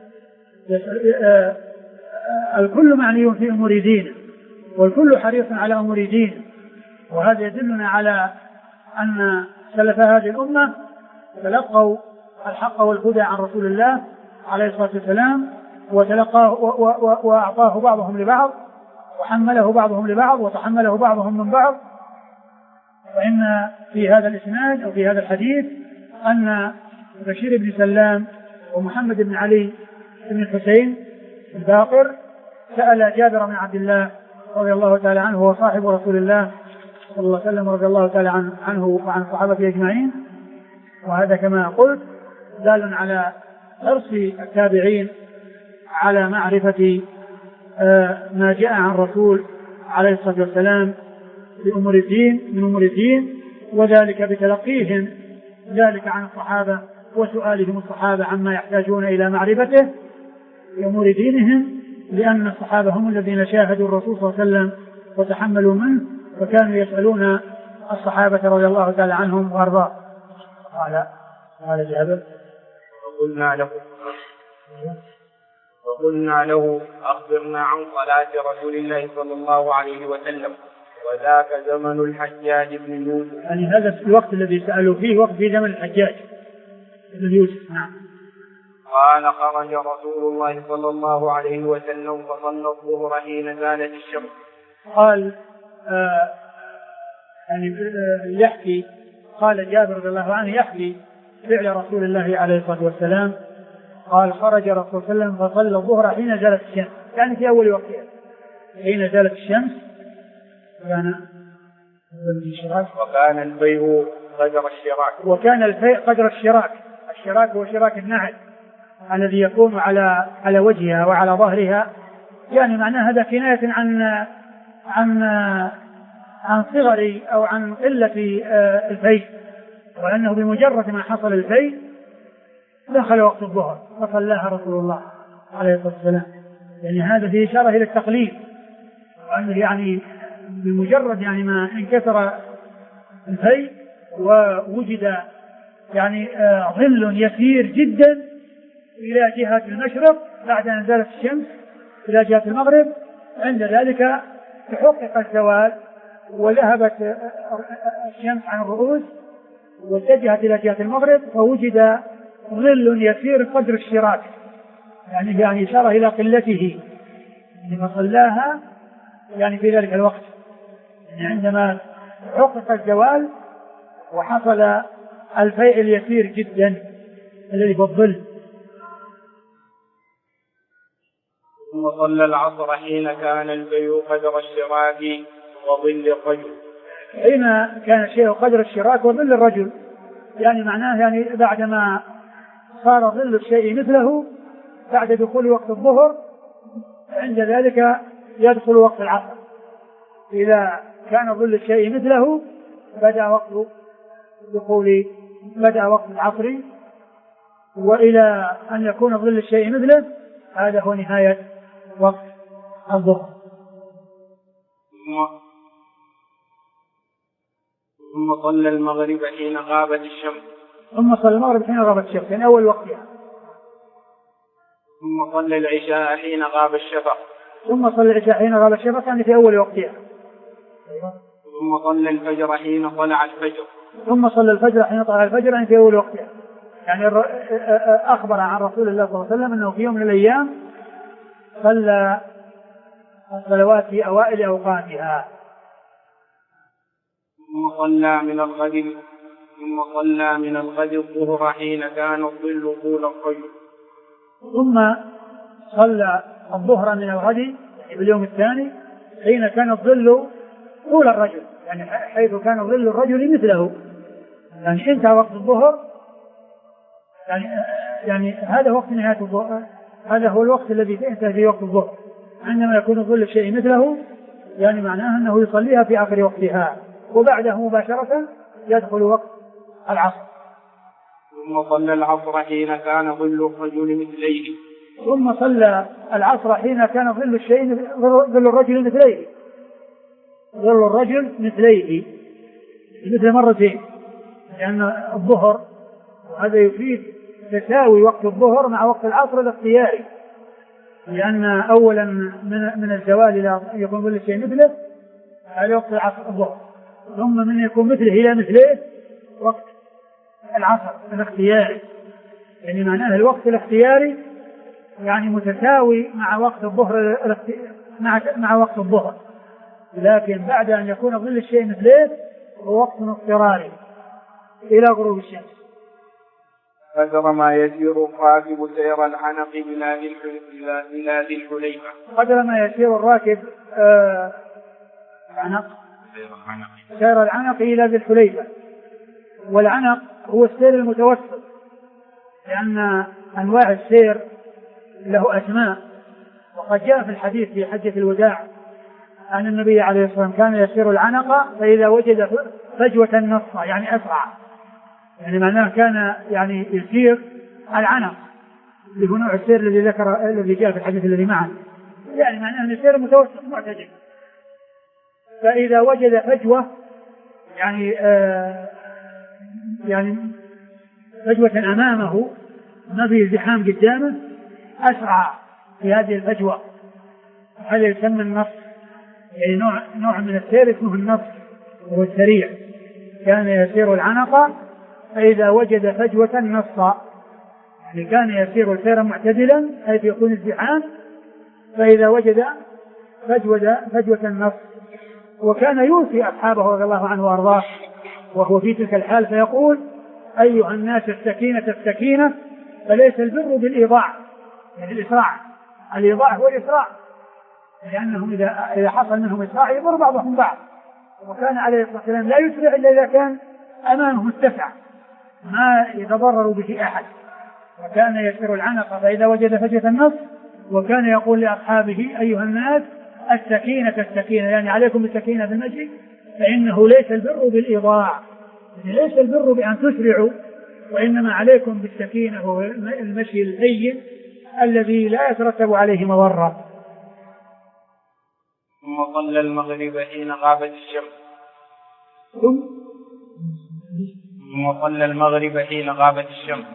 الكل معني في أمور دينه والكل حريص على أمور دينه. وهذا يدلنا على أن سلف هذه الأمة تلقوا الحق والهدى عن رسول الله عليه الصلاة والسلام، وتلقاه وأعطاه بعضهم لبعض، وحمله بعضهم لبعض، وتحمله بعضهم من بعض. وإن في هذا الإسناد أو في هذا الحديث أن بشير بن سلام ومحمد بن علي بن الحسين الباقر سأل جابر بن عبد الله رضي الله تعالى عنه، هو صاحب رسول الله صلى الله عليه وسلم رضي الله تعالى عنه وعن الصحابة أجمعين. وهذا كما قلت دال على حرص التابعين على معرفة ما جاء عن الرسول عليه الصلاة والسلام من أمور الدين، وذلك بتلقيهم ذلك عن الصحابة وسؤالهم الصحابة عما يحتاجون إلى معرفته في أمور دينهم، لأن الصحابة هم الذين شاهدوا الرسول صلى الله عليه وسلم وتحملوا منه، وكانوا يسألون الصحابة رضي الله تعالى عنهم وأرضاهم. قال جابر وقلنا له أخبرنا عن صلاة رسول الله صلى الله عليه وسلم، وذاك زمن الحجاج بن يوسف. يعني هذا الوقت الذي سألوا فيه وقت في زمن الحجاج بن يوسف. نعم. قال خرج رسول الله صلى الله عليه وسلم فصلى الظهر حين زالت الشمس. قال يحكي، قال جابر رضي الله عنه يحكي فعل رسول الله عليه الصلاة والسلام. قال خرج رسول الله صلى الله عليه وسلم فصلى الظهر حين زالت الشمس، يعني في أول وقتها حين زالت الشمس. وكان الفيء قدر الشراك. وكان الفيء قدر الشراك. الشراك هو شراك النعل الذي يكون على وجهها وعلى ظهرها، يعني معناه هذا كناية عن صغر أو عن قلة الفيء، وأنه بمجرد ما حصل الفيء دخل وقت الظهر فصلاها رسول الله عليه الصلاة والسلام. يعني هذا فيه إشارة إلى التقليد، وأنه يعني بمجرد يعني ما انكسر الفيء ووجد يعني ظل يسير جدا إلى جهة المشرق بعد أن زالت الشمس إلى جهة المغرب، عند ذلك تحقق الزوال وذهبت الشمس عن الرؤوس واتجهت إلى جهة المغرب، فوجد ظل يسير قدر الشراك، يعني إشارة إلى قلته، يعني فصلاها يعني في ذلك الوقت، يعني عندما حقق الزوال وحصل الفيء اليسير جدا الذي في الظل. ثم صلى العصر حين كان الفيء قدر الشراك وظل الرجل. حين كان الشيء قدر الشراك وظل الرجل، يعني معناه يعني بعدما صار ظل الشيء مثله بعد دخول وقت الظهر، عند ذلك يدخل وقت العصر. إذا كان ظل الشيء مثله بدأ وقت العصر، وإلى أن يكون ظل الشيء مثله هذا هو نهاية وقت الظهر. ثم صلى المغرب حين غابت الشمس. ثم صلى المغرب حين غابت الشمس يعني أول وقتها. ثم صلى العشاء حين غاب الشفق. ثم صلى العشاء حين غاب الشفق يعني في أول وقتها. ثم صلى الفجر حين طلع الفجر. ثم صلى الفجر حين طلع الفجر يعني في أول وقتها. يعني أخبر عن رسول الله صلى الله عليه وسلم أنه في يوم من الأيام صلى الصلوات في أوائل أوقاتها. ثم صلى من الغد الظهر حين كان الظل طول الرجل. ثم صلى الظهر من الغد يعني باليوم الثاني حين كان الظل طول الرجل، يعني حيث كان ظل الرجل مثله، يعني انتهى وقت الظهر، يعني هذا وقت نهاية الظهر، هذا هو الوقت الذي انتهى فيه وقت الظهر. عندما يكون ظل الشيء مثله يعني معناه أنه يصليها في آخر وقتها، وبعده مباشرة يدخل وقت العصر. ثم صلى العصر حين كان ظل الرجل مثليه. ثم صلى العصر حين كان ظل الرجل مثليه. ظل الرجل مثليه مثل مرتين، لأن الظهر هذا يفيد تساوي وقت الظهر مع وقت العصر الاختياري، لأن أولا من الزوال إلى يكون ظل الشيء مثله هذا وقت العصر الظهر، ثم من يكون مثله إلى مثله وقت العصر الاختياري، يعني معناه الوقت الاختياري يعني متساوي مع وقت الظهر مع وقت الظهر، لكن بعد أن يكون ظل الشيء مثله هو وقت اضطراري إلى غروب الشمس. قدر ما يسير الراكب سير العنق إلى ذي الحليفة. قدر ما يسير الراكب سير العنق إلى ذي الحليفة. والعنق هو السير المتوسط، لأن أنواع السير له أسماء، وقد جاء في الحديث في حجة الوداع أن النبي عليه الصلاة والسلام كان يسير العنق فإذا وجد فجوة نص يعني أسرع، يعني معناه كان يعني يسير العنق اللي هو نوع السير الذي جاء في الحديث الذي معنا، يعني معناه أن السير متوسط معتدل، فإذا وجد فجوة يعني فجوة أمامه ما في ازدحام قدامه أسرع في هذه الفجوة، هذا يسمى النص، يعني نوع من السير اسمه النص وهو السريع. كان يسير العنق فإذا وجد فجوة نص، يعني كان يسير سيرا معتدلا حيث يكون ازدحام، فإذا وجد فجوة النص. وكان يوصي أصحابه رضي الله عنه وأرضاه وهو في تلك الحال فيقول: أيها الناس السكينة فليس البر بالإيضاع، يعني الإسراع، الإيضاع هو الإسراع، لأنهم إذا حصل منهم إسراع يضر بعضهم بعض، وكان عليه الصلاة والسلام لا يسرع إلا إذا كان أمامه متسع ما يتضرر به أحد، وكان يسير العنق فإذا وجد فجوة النص، وكان يقول لأصحابه: أيها الناس السكينة، يعني عليكم بالسكينة في المشي، فإنه ليس البر بالإيضاع، يعني ليس البر بأن تسرعوا، وإنما عليكم بالسكينة وهو المشي الهين الذي لا يترتب عليه مضرة. ثم صلى المغرب حين غابت الشمس. ثم صلى المغرب حين غابت الشمس.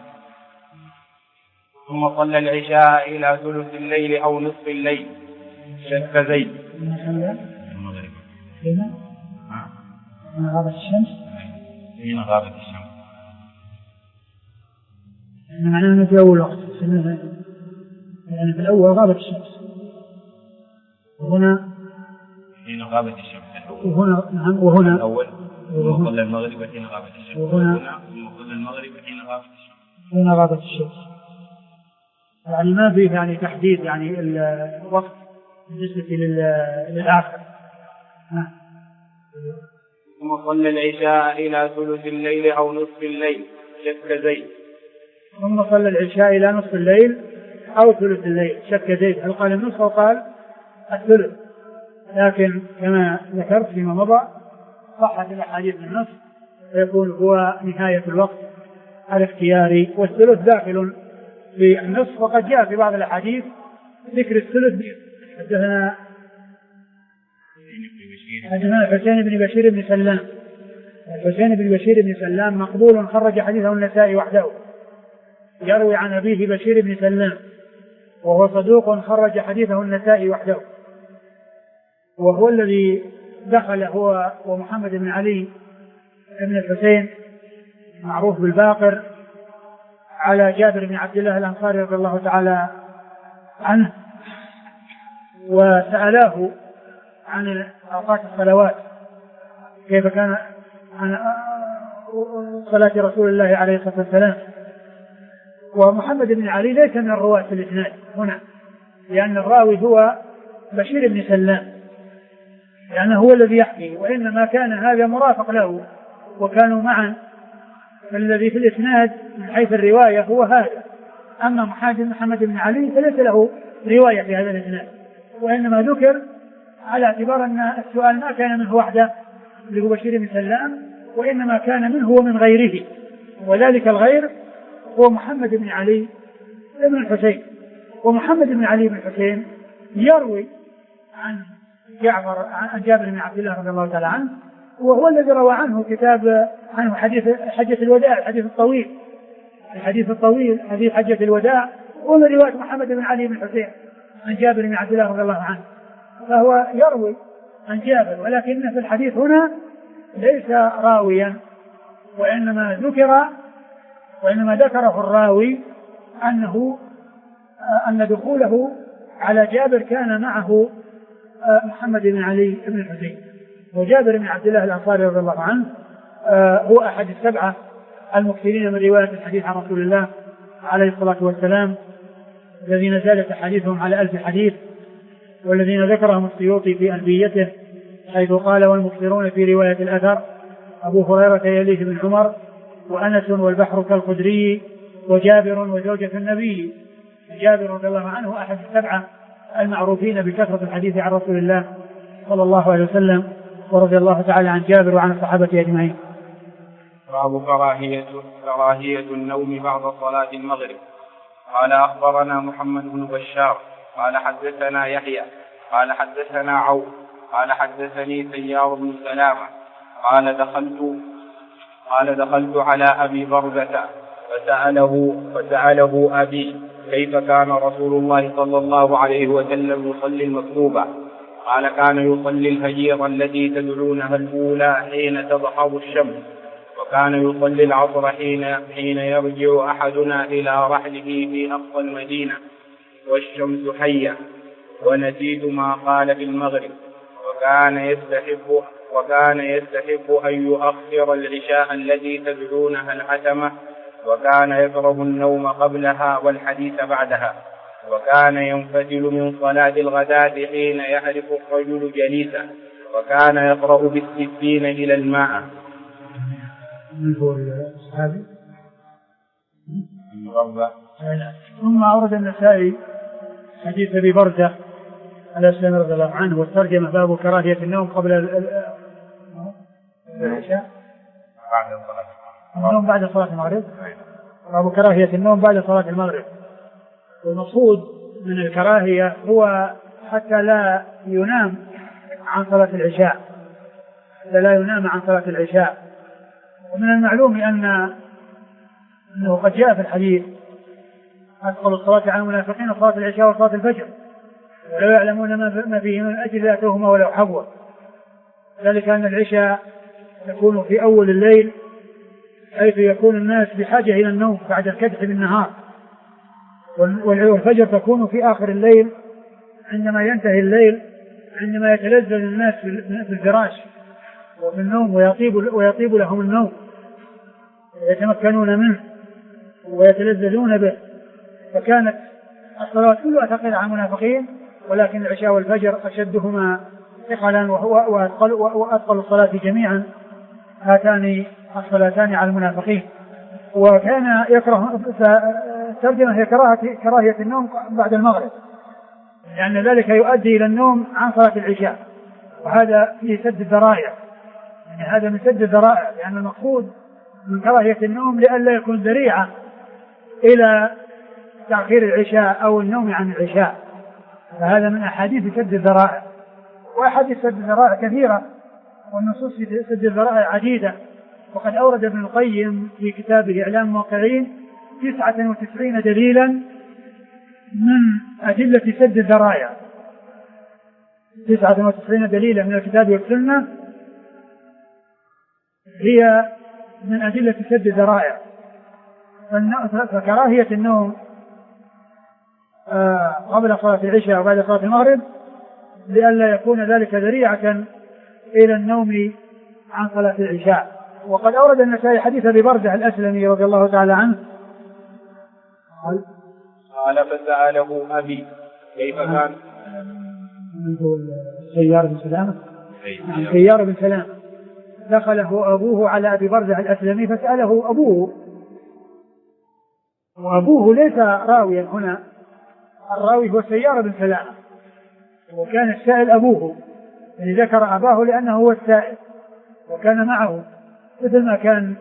ثم صلى العشاء إلى ثلث الليل أو نصف الليل. شك زيد. المغرب حين غابت الشمس. حين غابت الشمس. معناه أنه في أول وقت، يعني في الأول غابت الشمس، وهنا حين غابت الشمس. وهنا الأول صلى المغرب حين غابت الشمس. وهنا صلى المغرب حين غابت الشمس. حين غابت الشمس، يعني ما فيه يعني تحديد يعني الوقت بالنسبة للآخر. ثم صلى العشاء إلى ثلث الليل أو نصف الليل. شك زيد. ثم صلى العشاء إلى نصف الليل أو ثلث الليل. شك زيد، هل قال النصف أو قال الثلث؟ لكن كما ذكرت فيما مضى صحت الأحاديث بالنص فيكون هو نهاية الوقت الاختياري، والثلث داخل في النصف. وقد جاء في بعض الأحاديث ذكر الثلث. حدثنا الحسين بن بشير بن سلام. الحسين بن بشير بن سلام مقبول خرج حديثه النسائي وحده، يروي عن أبيه بشير بن سلام وهو صدوق خرج حديثه النسائي وحده، وهو الذي دخل هو ومحمد بن علي بن الحسين معروف بالباقر على جابر بن عبد الله الأنصاري رضي الله تعالى عنه، وسألاه عن أوقات الصلوات كيف كان عن صلاة رسول الله عليه الصلاة والسلام. ومحمد بن علي ليس من الرواة في الإسناد هنا، لأن الراوي هو بشير بن سلام، لأنه هو الذي يحكي، وإنما كان هذا مرافق له وكانوا معا. الذي في الإسناد من حيث الرواية هو هذا، أما محمد بن علي فليس له رواية في هذا الإسناد، وإنما ذكر على اعتبار أن السؤال ما كان منه وحده اللي هو بشير بن سلام، وإنما كان منه ومن غيره، وذلك الغير هو محمد بن علي بن الحسين. ومحمد بن علي بن الحسين يروي عن جابر بن عبد الله رضي الله تعالى عنه، وهو الذي روى عنه كتاب عنه حديث حجة الوداع، الحديث الطويل حديث حجة الوداع، ومن رواية محمد بن علي بن الحسين عن جابر بن عبد الله رضي الله عنه، فهو يروي عن جابر، ولكن في الحديث هنا ليس راويا، وإنما ذكره الراوي أن دخوله على جابر كان معه محمد بن علي بن الحسين. وجابر بن عبد الله الأنصاري رضي الله عنه هو أحد السبعة المكثرين من رواية الحديث عن رسول الله عليه الصلاة والسلام، الذين زادت أحاديثهم على 1000 حديث، والذين ذكرهم السيوطي في ألفيته حيث قال: والمكثرون في رواية الأثر أبو هريرة يليه بن عمر، وأنس والبحر كالخدري، وجابر وزوجة النبي. جابر رضي الله عنه أحد السبعة المعروفين بكثرة الحديث عن رسول الله صلى الله عليه وسلم، ورضي الله تعالى عن جابر وعن الصحابة أجمعين. باب كراهية النوم بعد صلاة المغرب. قال: أخبرنا محمد بن بشار قال حدثنا يحيى قال حدثنا عوف قال حدثني سيار بن سلامة قال دخلت على أبي بردة فسأله أبي كيف كان رسول الله صلى الله عليه وسلم يصلي المكتوبة؟ قال: كان يصلي الفجير التي تدعونها الأولى حين تظهر الشمس، وكان يصلي العصر حين يرجع أحدنا إلى رحله في أقصى المدينة والشمس حية، ونسيت ما قال في المغرب، وكان يستحب أن يؤخر العشاء التي تدعونها العتمة، وكان يكره النوم قبلها والحديث بعدها، وكان ينفتل من صلاة الغداة حين يعرف الرجل جليسا، وكان يقرأ بالسكين إلى الماء. ثم أورد النسائي حديث أبي بردة الأسلمي رضي الله عنه، والترجمة باب كراهية النوم قبل العشاء بعد صلاة المغرب. باب كراهية النوم بعد صلاة المغرب. والمقصود من الكراهية هو حتى لا ينام عن صلاة العشاء. ومن المعلوم أنه قد جاء في الحديث: أثقل الصلاة على المنافقين صلاة العشاء وصلاة الفجر، ولو يعلمون ما فيه من أجل ذاتهما ولو حبوا. ذلك أن العشاء تكون في أول الليل، حيث يكون الناس بحاجة إلى النوم بعد الكدح بالنهار، والفجر تكون في آخر الليل عندما ينتهي الليل، عندما يتلذذ الناس في الفراش وفي النوم ويطيب لهم النوم ويتمكنون منه ويتلذذون به. فكانت الصلاة كلها ثقيلة على المنافقين، ولكن العشاء والفجر أشدهما ثقلا وأثقل الصلاة جميعا هاتان الصلاتان على المنافقين. وكان يكره ترجمة هي كراهية النوم بعد المغرب، لأن ذلك يؤدي إلى النوم عن صلاة العشاء، وهذا فيه سد الذرائع، يعني هذا من سد الذرائع، لأن المقصود من كراهية النوم لئلا يكون ذريعة إلى تأخير العشاء أو النوم عن العشاء، فهذا من أحاديث سد الذرائع. وأحاديث سد الذرائع كثيرة، والنصوص في سد الذرائع عديدة، وقد أورد ابن القيم في كتابه إعلام الموقعين 99 دليلا من أدلة سد الذرائع، 99 دليلا من الكتاب والسنة هي من أدلة سد الذرائع. فكراهية النوم قبل صلاة العشاء وبعد صلاة المغرب لئلا يكون ذلك ذريعة إلى النوم عن صلاة العشاء. وقد أورد النسائي حديث أبي بردة الأسلمي رضي الله تعالى عنه قال فسأله أبي كيف كان سيار بن سلامة، سيار بن سلامة دخله أبوه على أبي بردة الأسلمي فسأله أبوه، وأبوه ليس راويا هنا، الراوي هو سيار بن سلامة، وكان السائل أبوه، يعني ذكر أباه لأنه هو السائل وكان معه، مثل ما كان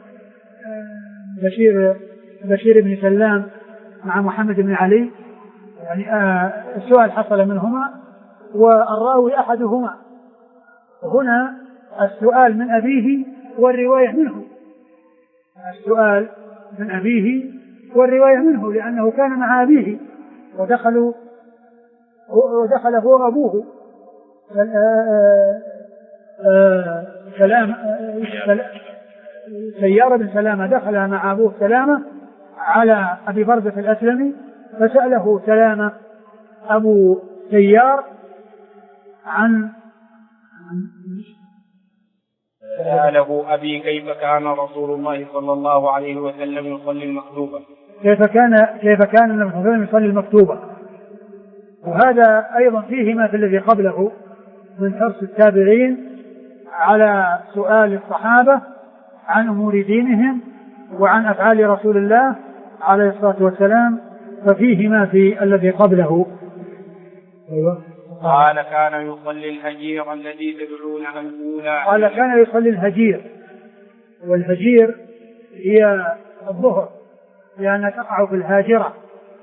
بشير بن سلام مع محمد بن علي، يعني السؤال حصل منهما والراوي أحدهما. هنا السؤال من أبيه والرواية منه، السؤال من أبيه والرواية منه، لأنه كان مع أبيه ودخل هو أبوه سيار بن سلامة دخل مع أبوه سلامة على أبي بردة الأسلمي فسأله سلامة أبو سيار سأله أبي كيف كان رسول الله صلى الله عليه وسلم يصلي المكتوبة، كيف كان النبي صلى الله عليه وسلم يصلي المكتوبة. وهذا أيضا فيه ما في الذي قبله من حرص التابعين على سؤال الصحابة عن أمور دينهم وعن أفعال رسول الله عليه الصلاة والسلام، ففيه ما في الذي قبله. قال كان يصلي الهجير الذي تدعونها الأولى. قال كان يصلي الهجير، والهجير هي الظهر لأنها تقع في الهاجرة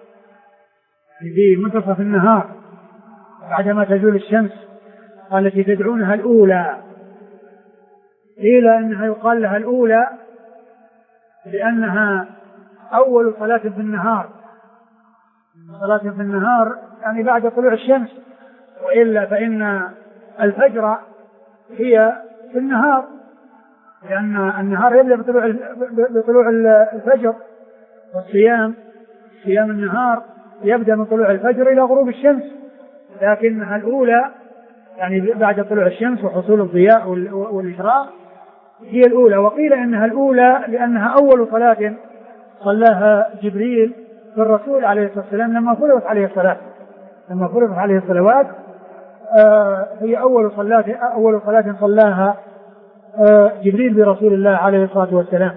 في منتصف النهار بعدما تزول الشمس، التي تدعونها الأولى. قيل إنها يقال لها الأولى لأنها أول صلاة في النهار، صلاة في النهار يعني بعد طلوع الشمس، وإلا فإن الفجر هي في النهار، لأن النهار يبدأ بطلوع الفجر، والصيام صيام النهار يبدأ من طلوع الفجر إلى غروب الشمس، لكنها الأولى يعني بعد طلوع الشمس وحصول الضياء والإشراق هي الأولى. وقيل إنها الأولى لأنها أول صلاة صلاها جبريل بالرسول عليه الصلاة والسلام لما فرضت عليه الصلوات، هي أول صلاة صلاها جبريل برسول الله عليه الصلاة والسلام.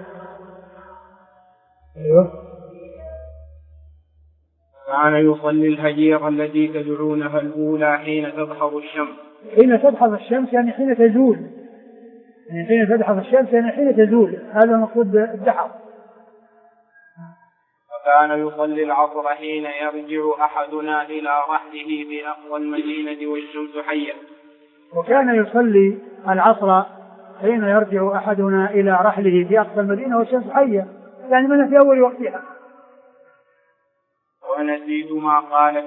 كان يصلي الهجير التي تدعونها الأولى حين تظهر الشمس. حين تدحض الشمس يعني حين تزول، يعني حين تدحض الشمس يعني حين تزول، هذا المقصود بالدحض. وكان يصلي العصر حين يرجع أحدنا إلى رحله في أقصى المدينة والشمس حية. وكان يصلي العصر حين يرجع أحدنا إلى رحله في أقصى المدينة والشمس حية، يعني من في أول وقتها. ونسيت ما قال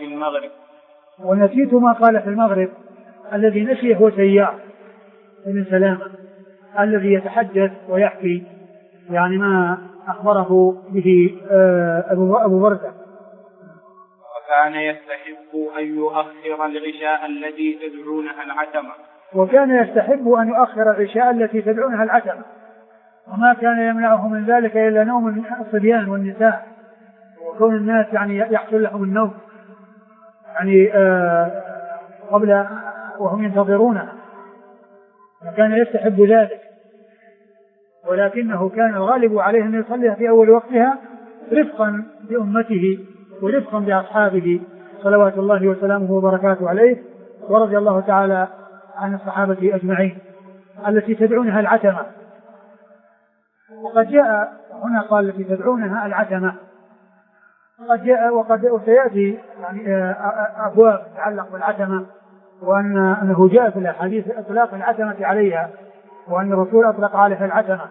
في المغرب، الذي نسيه هو سيار بن سلامة الذي يتحدث ويحكي يعني ما أخبره به أبو بردة. وكان يستحب أن يؤخر العشاء التي تدعونها العتمة. وكان يستحب أن يؤخر العشاء التي تدعونها العتمة، وما كان يمنعه من ذلك إلا نوم الصبيان والنساء، وكون الناس يعني يحصل لهم النوم يعني قبل وهم ينتظرونها، فكان يستحب ذلك. ولكنه كان الغالب عليه أن يصليها في أول وقتها رفقا بأمته ورفقا بأصحابه صلوات الله وسلامه وبركاته عليه، ورضي الله تعالى عن الصحابة أجمعين التي تدعونها العتمة. وقد جاء هنا قال التي تدعونها العتمة، قد جاء وقد سيأتي يعني أبواب تتعلق بالعتمة، وأنه جاء في الحديث إطلاق العتمة عليها، وأن الرسول أطلق عليها العتمة.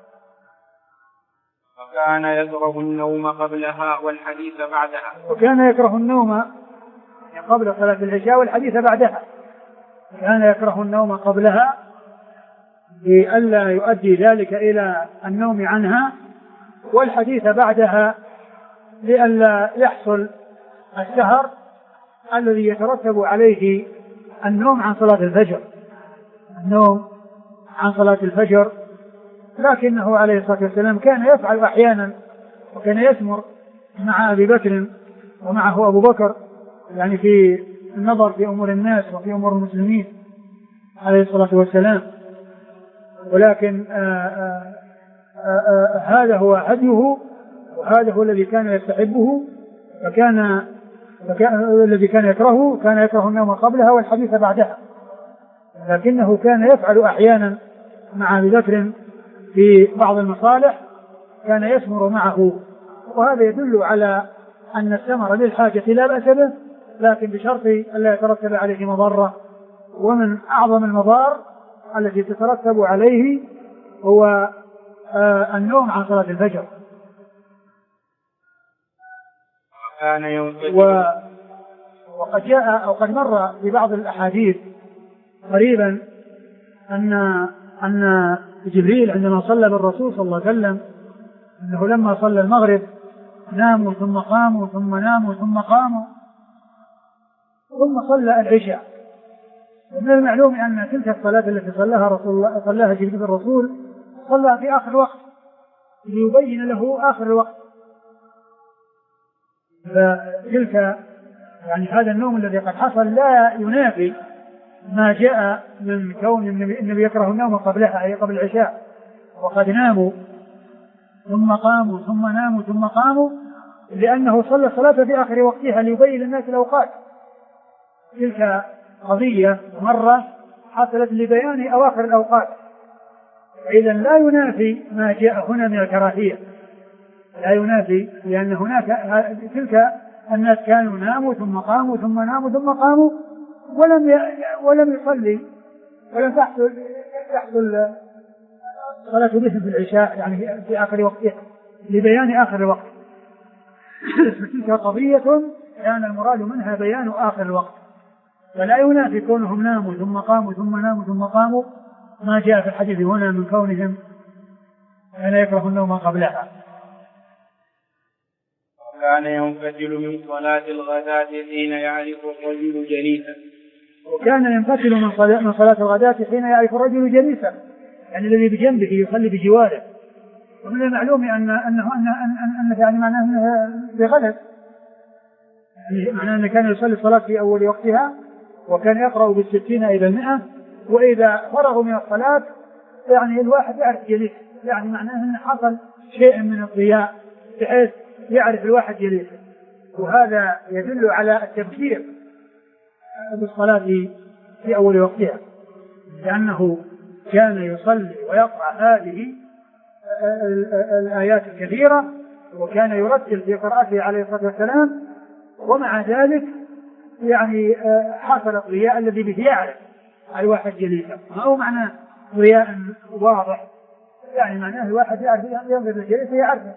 وكان يكره النوم قبلها والحديث بعدها. وكان يكره النوم قبل صلاة العشاء والحديث بعدها. كان يكره النوم قبلها لئلا يؤدي ذلك إلى النوم عنها، والحديث بعدها لئلا يحصل السهر الذي يترتب عليه النوم عن صلاة الفجر، النوم عن صلاة الفجر. لكنه عليه الصلاة والسلام كان يفعل أحيانا، وكان يثمر مع أبي بكر ومعه أبو بكر يعني في النظر في أمور الناس وفي أمور المسلمين عليه الصلاة والسلام. ولكن هذا هو هديه، وهذا هو الذي كان يستحبه، فكان الذي كان يكرهه، كان يكره النوم قبلها والحديث بعدها. لكنه كان يفعل أحيانا مع أبي بكر في بعض المصالح، كان يثمر معه، وهذا يدل على أن الثمر للحاجة لا بأس به، لكن بشرط ألا يترتب عليه مضرة. ومن أعظم المضار التي تترتب عليه هو النوم عن صلاة الفجر. وقد جاء أو قد مر في بعض الأحاديث قريبا أن جبريل عندما صلى بالرسول صلى الله عليه وسلم أنه لما صلى المغرب ناموا ثم قاموا ثم ناموا ثم قاموا ثم صلى العشاء. ومن المعلوم أن تلك الصلاة التي صلاها جبريل الرسول صلى في آخر الوقت ليبين له آخر الوقت. فتلك يعني هذا النوم الذي قد حصل لا ينافي ما جاء من كون النبي يكره النوم قبلها أي قبل العشاء، وقد ناموا ثم قاموا ثم ناموا ثم قاموا، لأنه صلى الصلاة في آخر وقتها ليبين للناس الأوقات. تلك قضية مرة حصلت لبيان أواخر الأوقات، إذا لا ينافي ما جاء هنا من الكراهية، لا ينافي، لأن هناك تلك الناس كانوا ناموا ثم قاموا ثم ناموا ثم قاموا ولم يصلي ولم تحصل صلاة بهم في العشاء يعني في آخر وقتها لبيان آخر الوقت. فتلك قضية كان المراد منها بيان آخر الوقت، فلا ينافي كونهم ناموا ثم قاموا ثم ناموا ثم قاموا ما جاء في الحديث هنا من كونهم كان يكره النوم قبلها. كان ينفتل من صلاة الغداة حين يعرف الرجل جليسا. وكان ينفتل من صلاة الغداة حين يعرف الرجل جليسا، يعني الذي بجنبه يصلي بجواره. ومن المعلوم أن يعني معناه بغلط، يعني معناه أنه كان يصلي الصلاة في أول وقتها وكان يقرأ بالستين إلى 100، وإذا فرغوا من الصلاة يعني الواحد يعرف جليسه، يعني معناه أن حصل شيء من الضياء بحيث يعرف الواحد جليسه. وهذا يدل على التبكير بالصلاة في أول وقتها، لأنه كان يصلي ويقرأ هذه الآيات الكثيرة، وكان يرتل في قراءته عليه الصلاة والسلام، ومع ذلك يعني حصل الضياء الذي به يعرف الواحد جليسه. أو معنى ضياء واضح يعني معناه الواحد يعرف ينظر للجليسة يعرفه،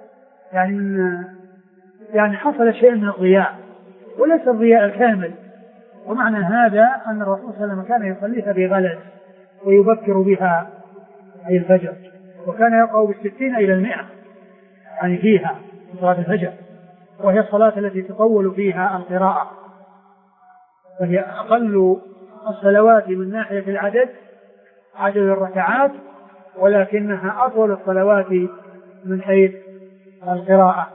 يعني حصل شيء من الضياء وليس الضياء الكامل. ومعنى هذا أن الرسول صلى الله عليه وسلم كان يصليها بغلس ويبكر بها أي الفجر، وكان يقرأ بالستين إلى 100 يعني فيها صلاة الفجر، وهي الصلاة التي تطول فيها القراءة، وهي أقل الصلوات من ناحية العدد عدد الركعات، ولكنها أطول الصلوات من حيث القراءة.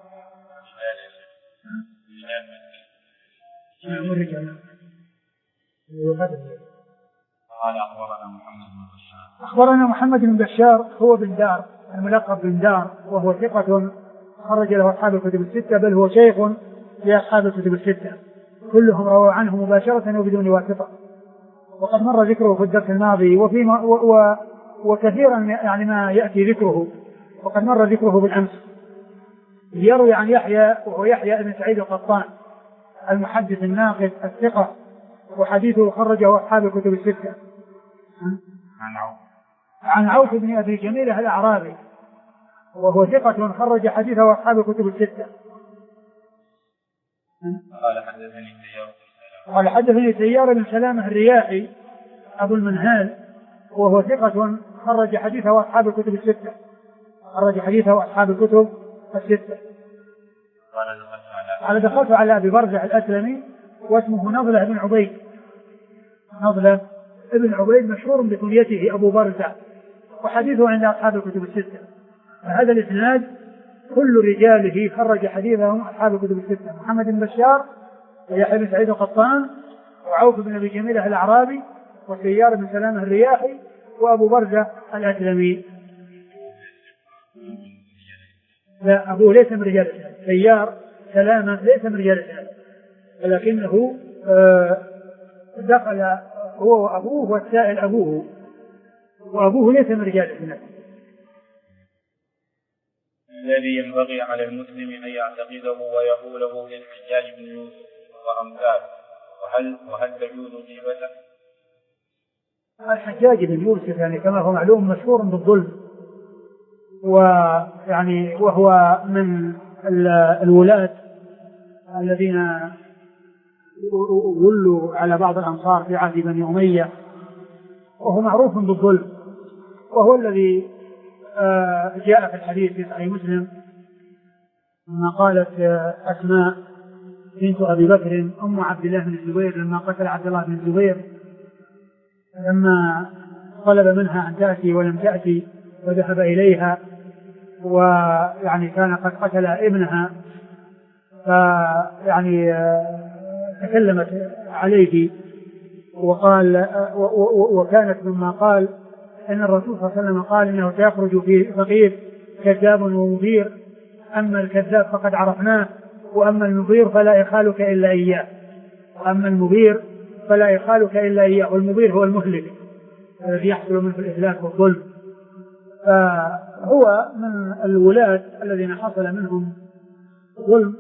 أخبرنا محمد بن بشار هو بن دار الملقب بن دار، وهو ثقة خرج له أصحاب الكتب الستة، بل هو شيخ لأصحاب الكتب الستة، كلهم رووا عنه مباشرة وبدون واسطة. وقد مر ذكره في الدرس الماضي وكثيرا يعني ما يأتي ذكره، وقد مر ذكره بالأمس. يروي عن يحيى وهو يحيى بن سعيد القطان المحدث الناقد الثقة، وحديثه خرجه أصحاب الكتب الستة. عن عوف بن أبي جميلة الأعرابي وهو ثقة خرج حديثه أصحاب الكتب الستة. قال حدثني سيار بن سلامة الرياحي أبو المنهال وهو ثقة خرج حديثه أصحاب الكتب الستة. قال دخلت على أبي برزة الأسلمي واسمه نضلة بن عبيد مشهور بكنيته أبو برزة، وحديثه عند أصحاب الكتب الستة. فهذا الإسناد كل رجاله خرج حديثهم أصحاب الكتب الستة: محمد بن بشار، ويحيى بن سعيد القطان، وعوف بن أبي جميلة الأعرابي، وسيار بن سلامة الرياحي، وأبو برزة الأسلمي. لا، أبوه ليس من رجال الإسناد، سيار سلامة ليس من رجال الإسناد، ولكنه دخل هو وأبوه والسائل أبوه، وأبوه ليس من رجال الإسناد. الذي ينبغي على المسلم أن يعتقده ويقوله للحجاج بن يوسف وأمثاله، وهل تجوز غيبته؟ الحجاج بن يوسف يعني كما هو معلوم مشهور بالظلم، ويعني وهو من الولاة الذين ولوا على بعض الأمصار في عهد بني أمية، وهو معروف بالظلم، وهو الذي جاء في الحديث في صحيح مسلم لما قالت أسماء بنت أبي بكر أم عبد الله بن الزبير لما قتل عبد الله بن الزبير، لما طلب منها أن تأتي ولم تأتي وذهب إليها، ويعني كان قد قتل ابنها، فيعني تكلمت عليه وقال وكانت مما قال إن الرسول صلى الله عليه وسلم قال إنه سيخرج في فقير كذاب ومضير، أما الكذاب فقد عرفناه، وأما المضير فلا يخالك إلا إياه، والمضير هو المهلك الذي يحصل منه الإهلاك والظلم. فهو من الولاة الذين حصل منهم ظلم،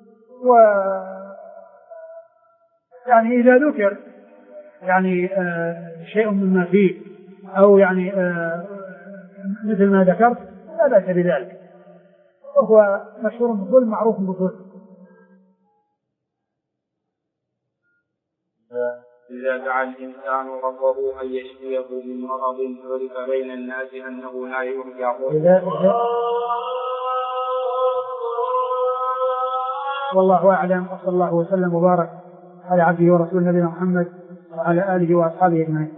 يعني إذا ذكر يعني شيء مما فيه أو يعني مثل ما ذكرت لا بأس بذلك، وهو مشهور بالظلم معروف بالظلم. إذا دعا الإنسان ربه أن يشفيه من مرض عرف بين الناس أنه لا يرجع. والله أعلم، وصلى الله وسلم وبارك على عبده ورسوله نبينا محمد وعلى آله وأصحابه أجمعين.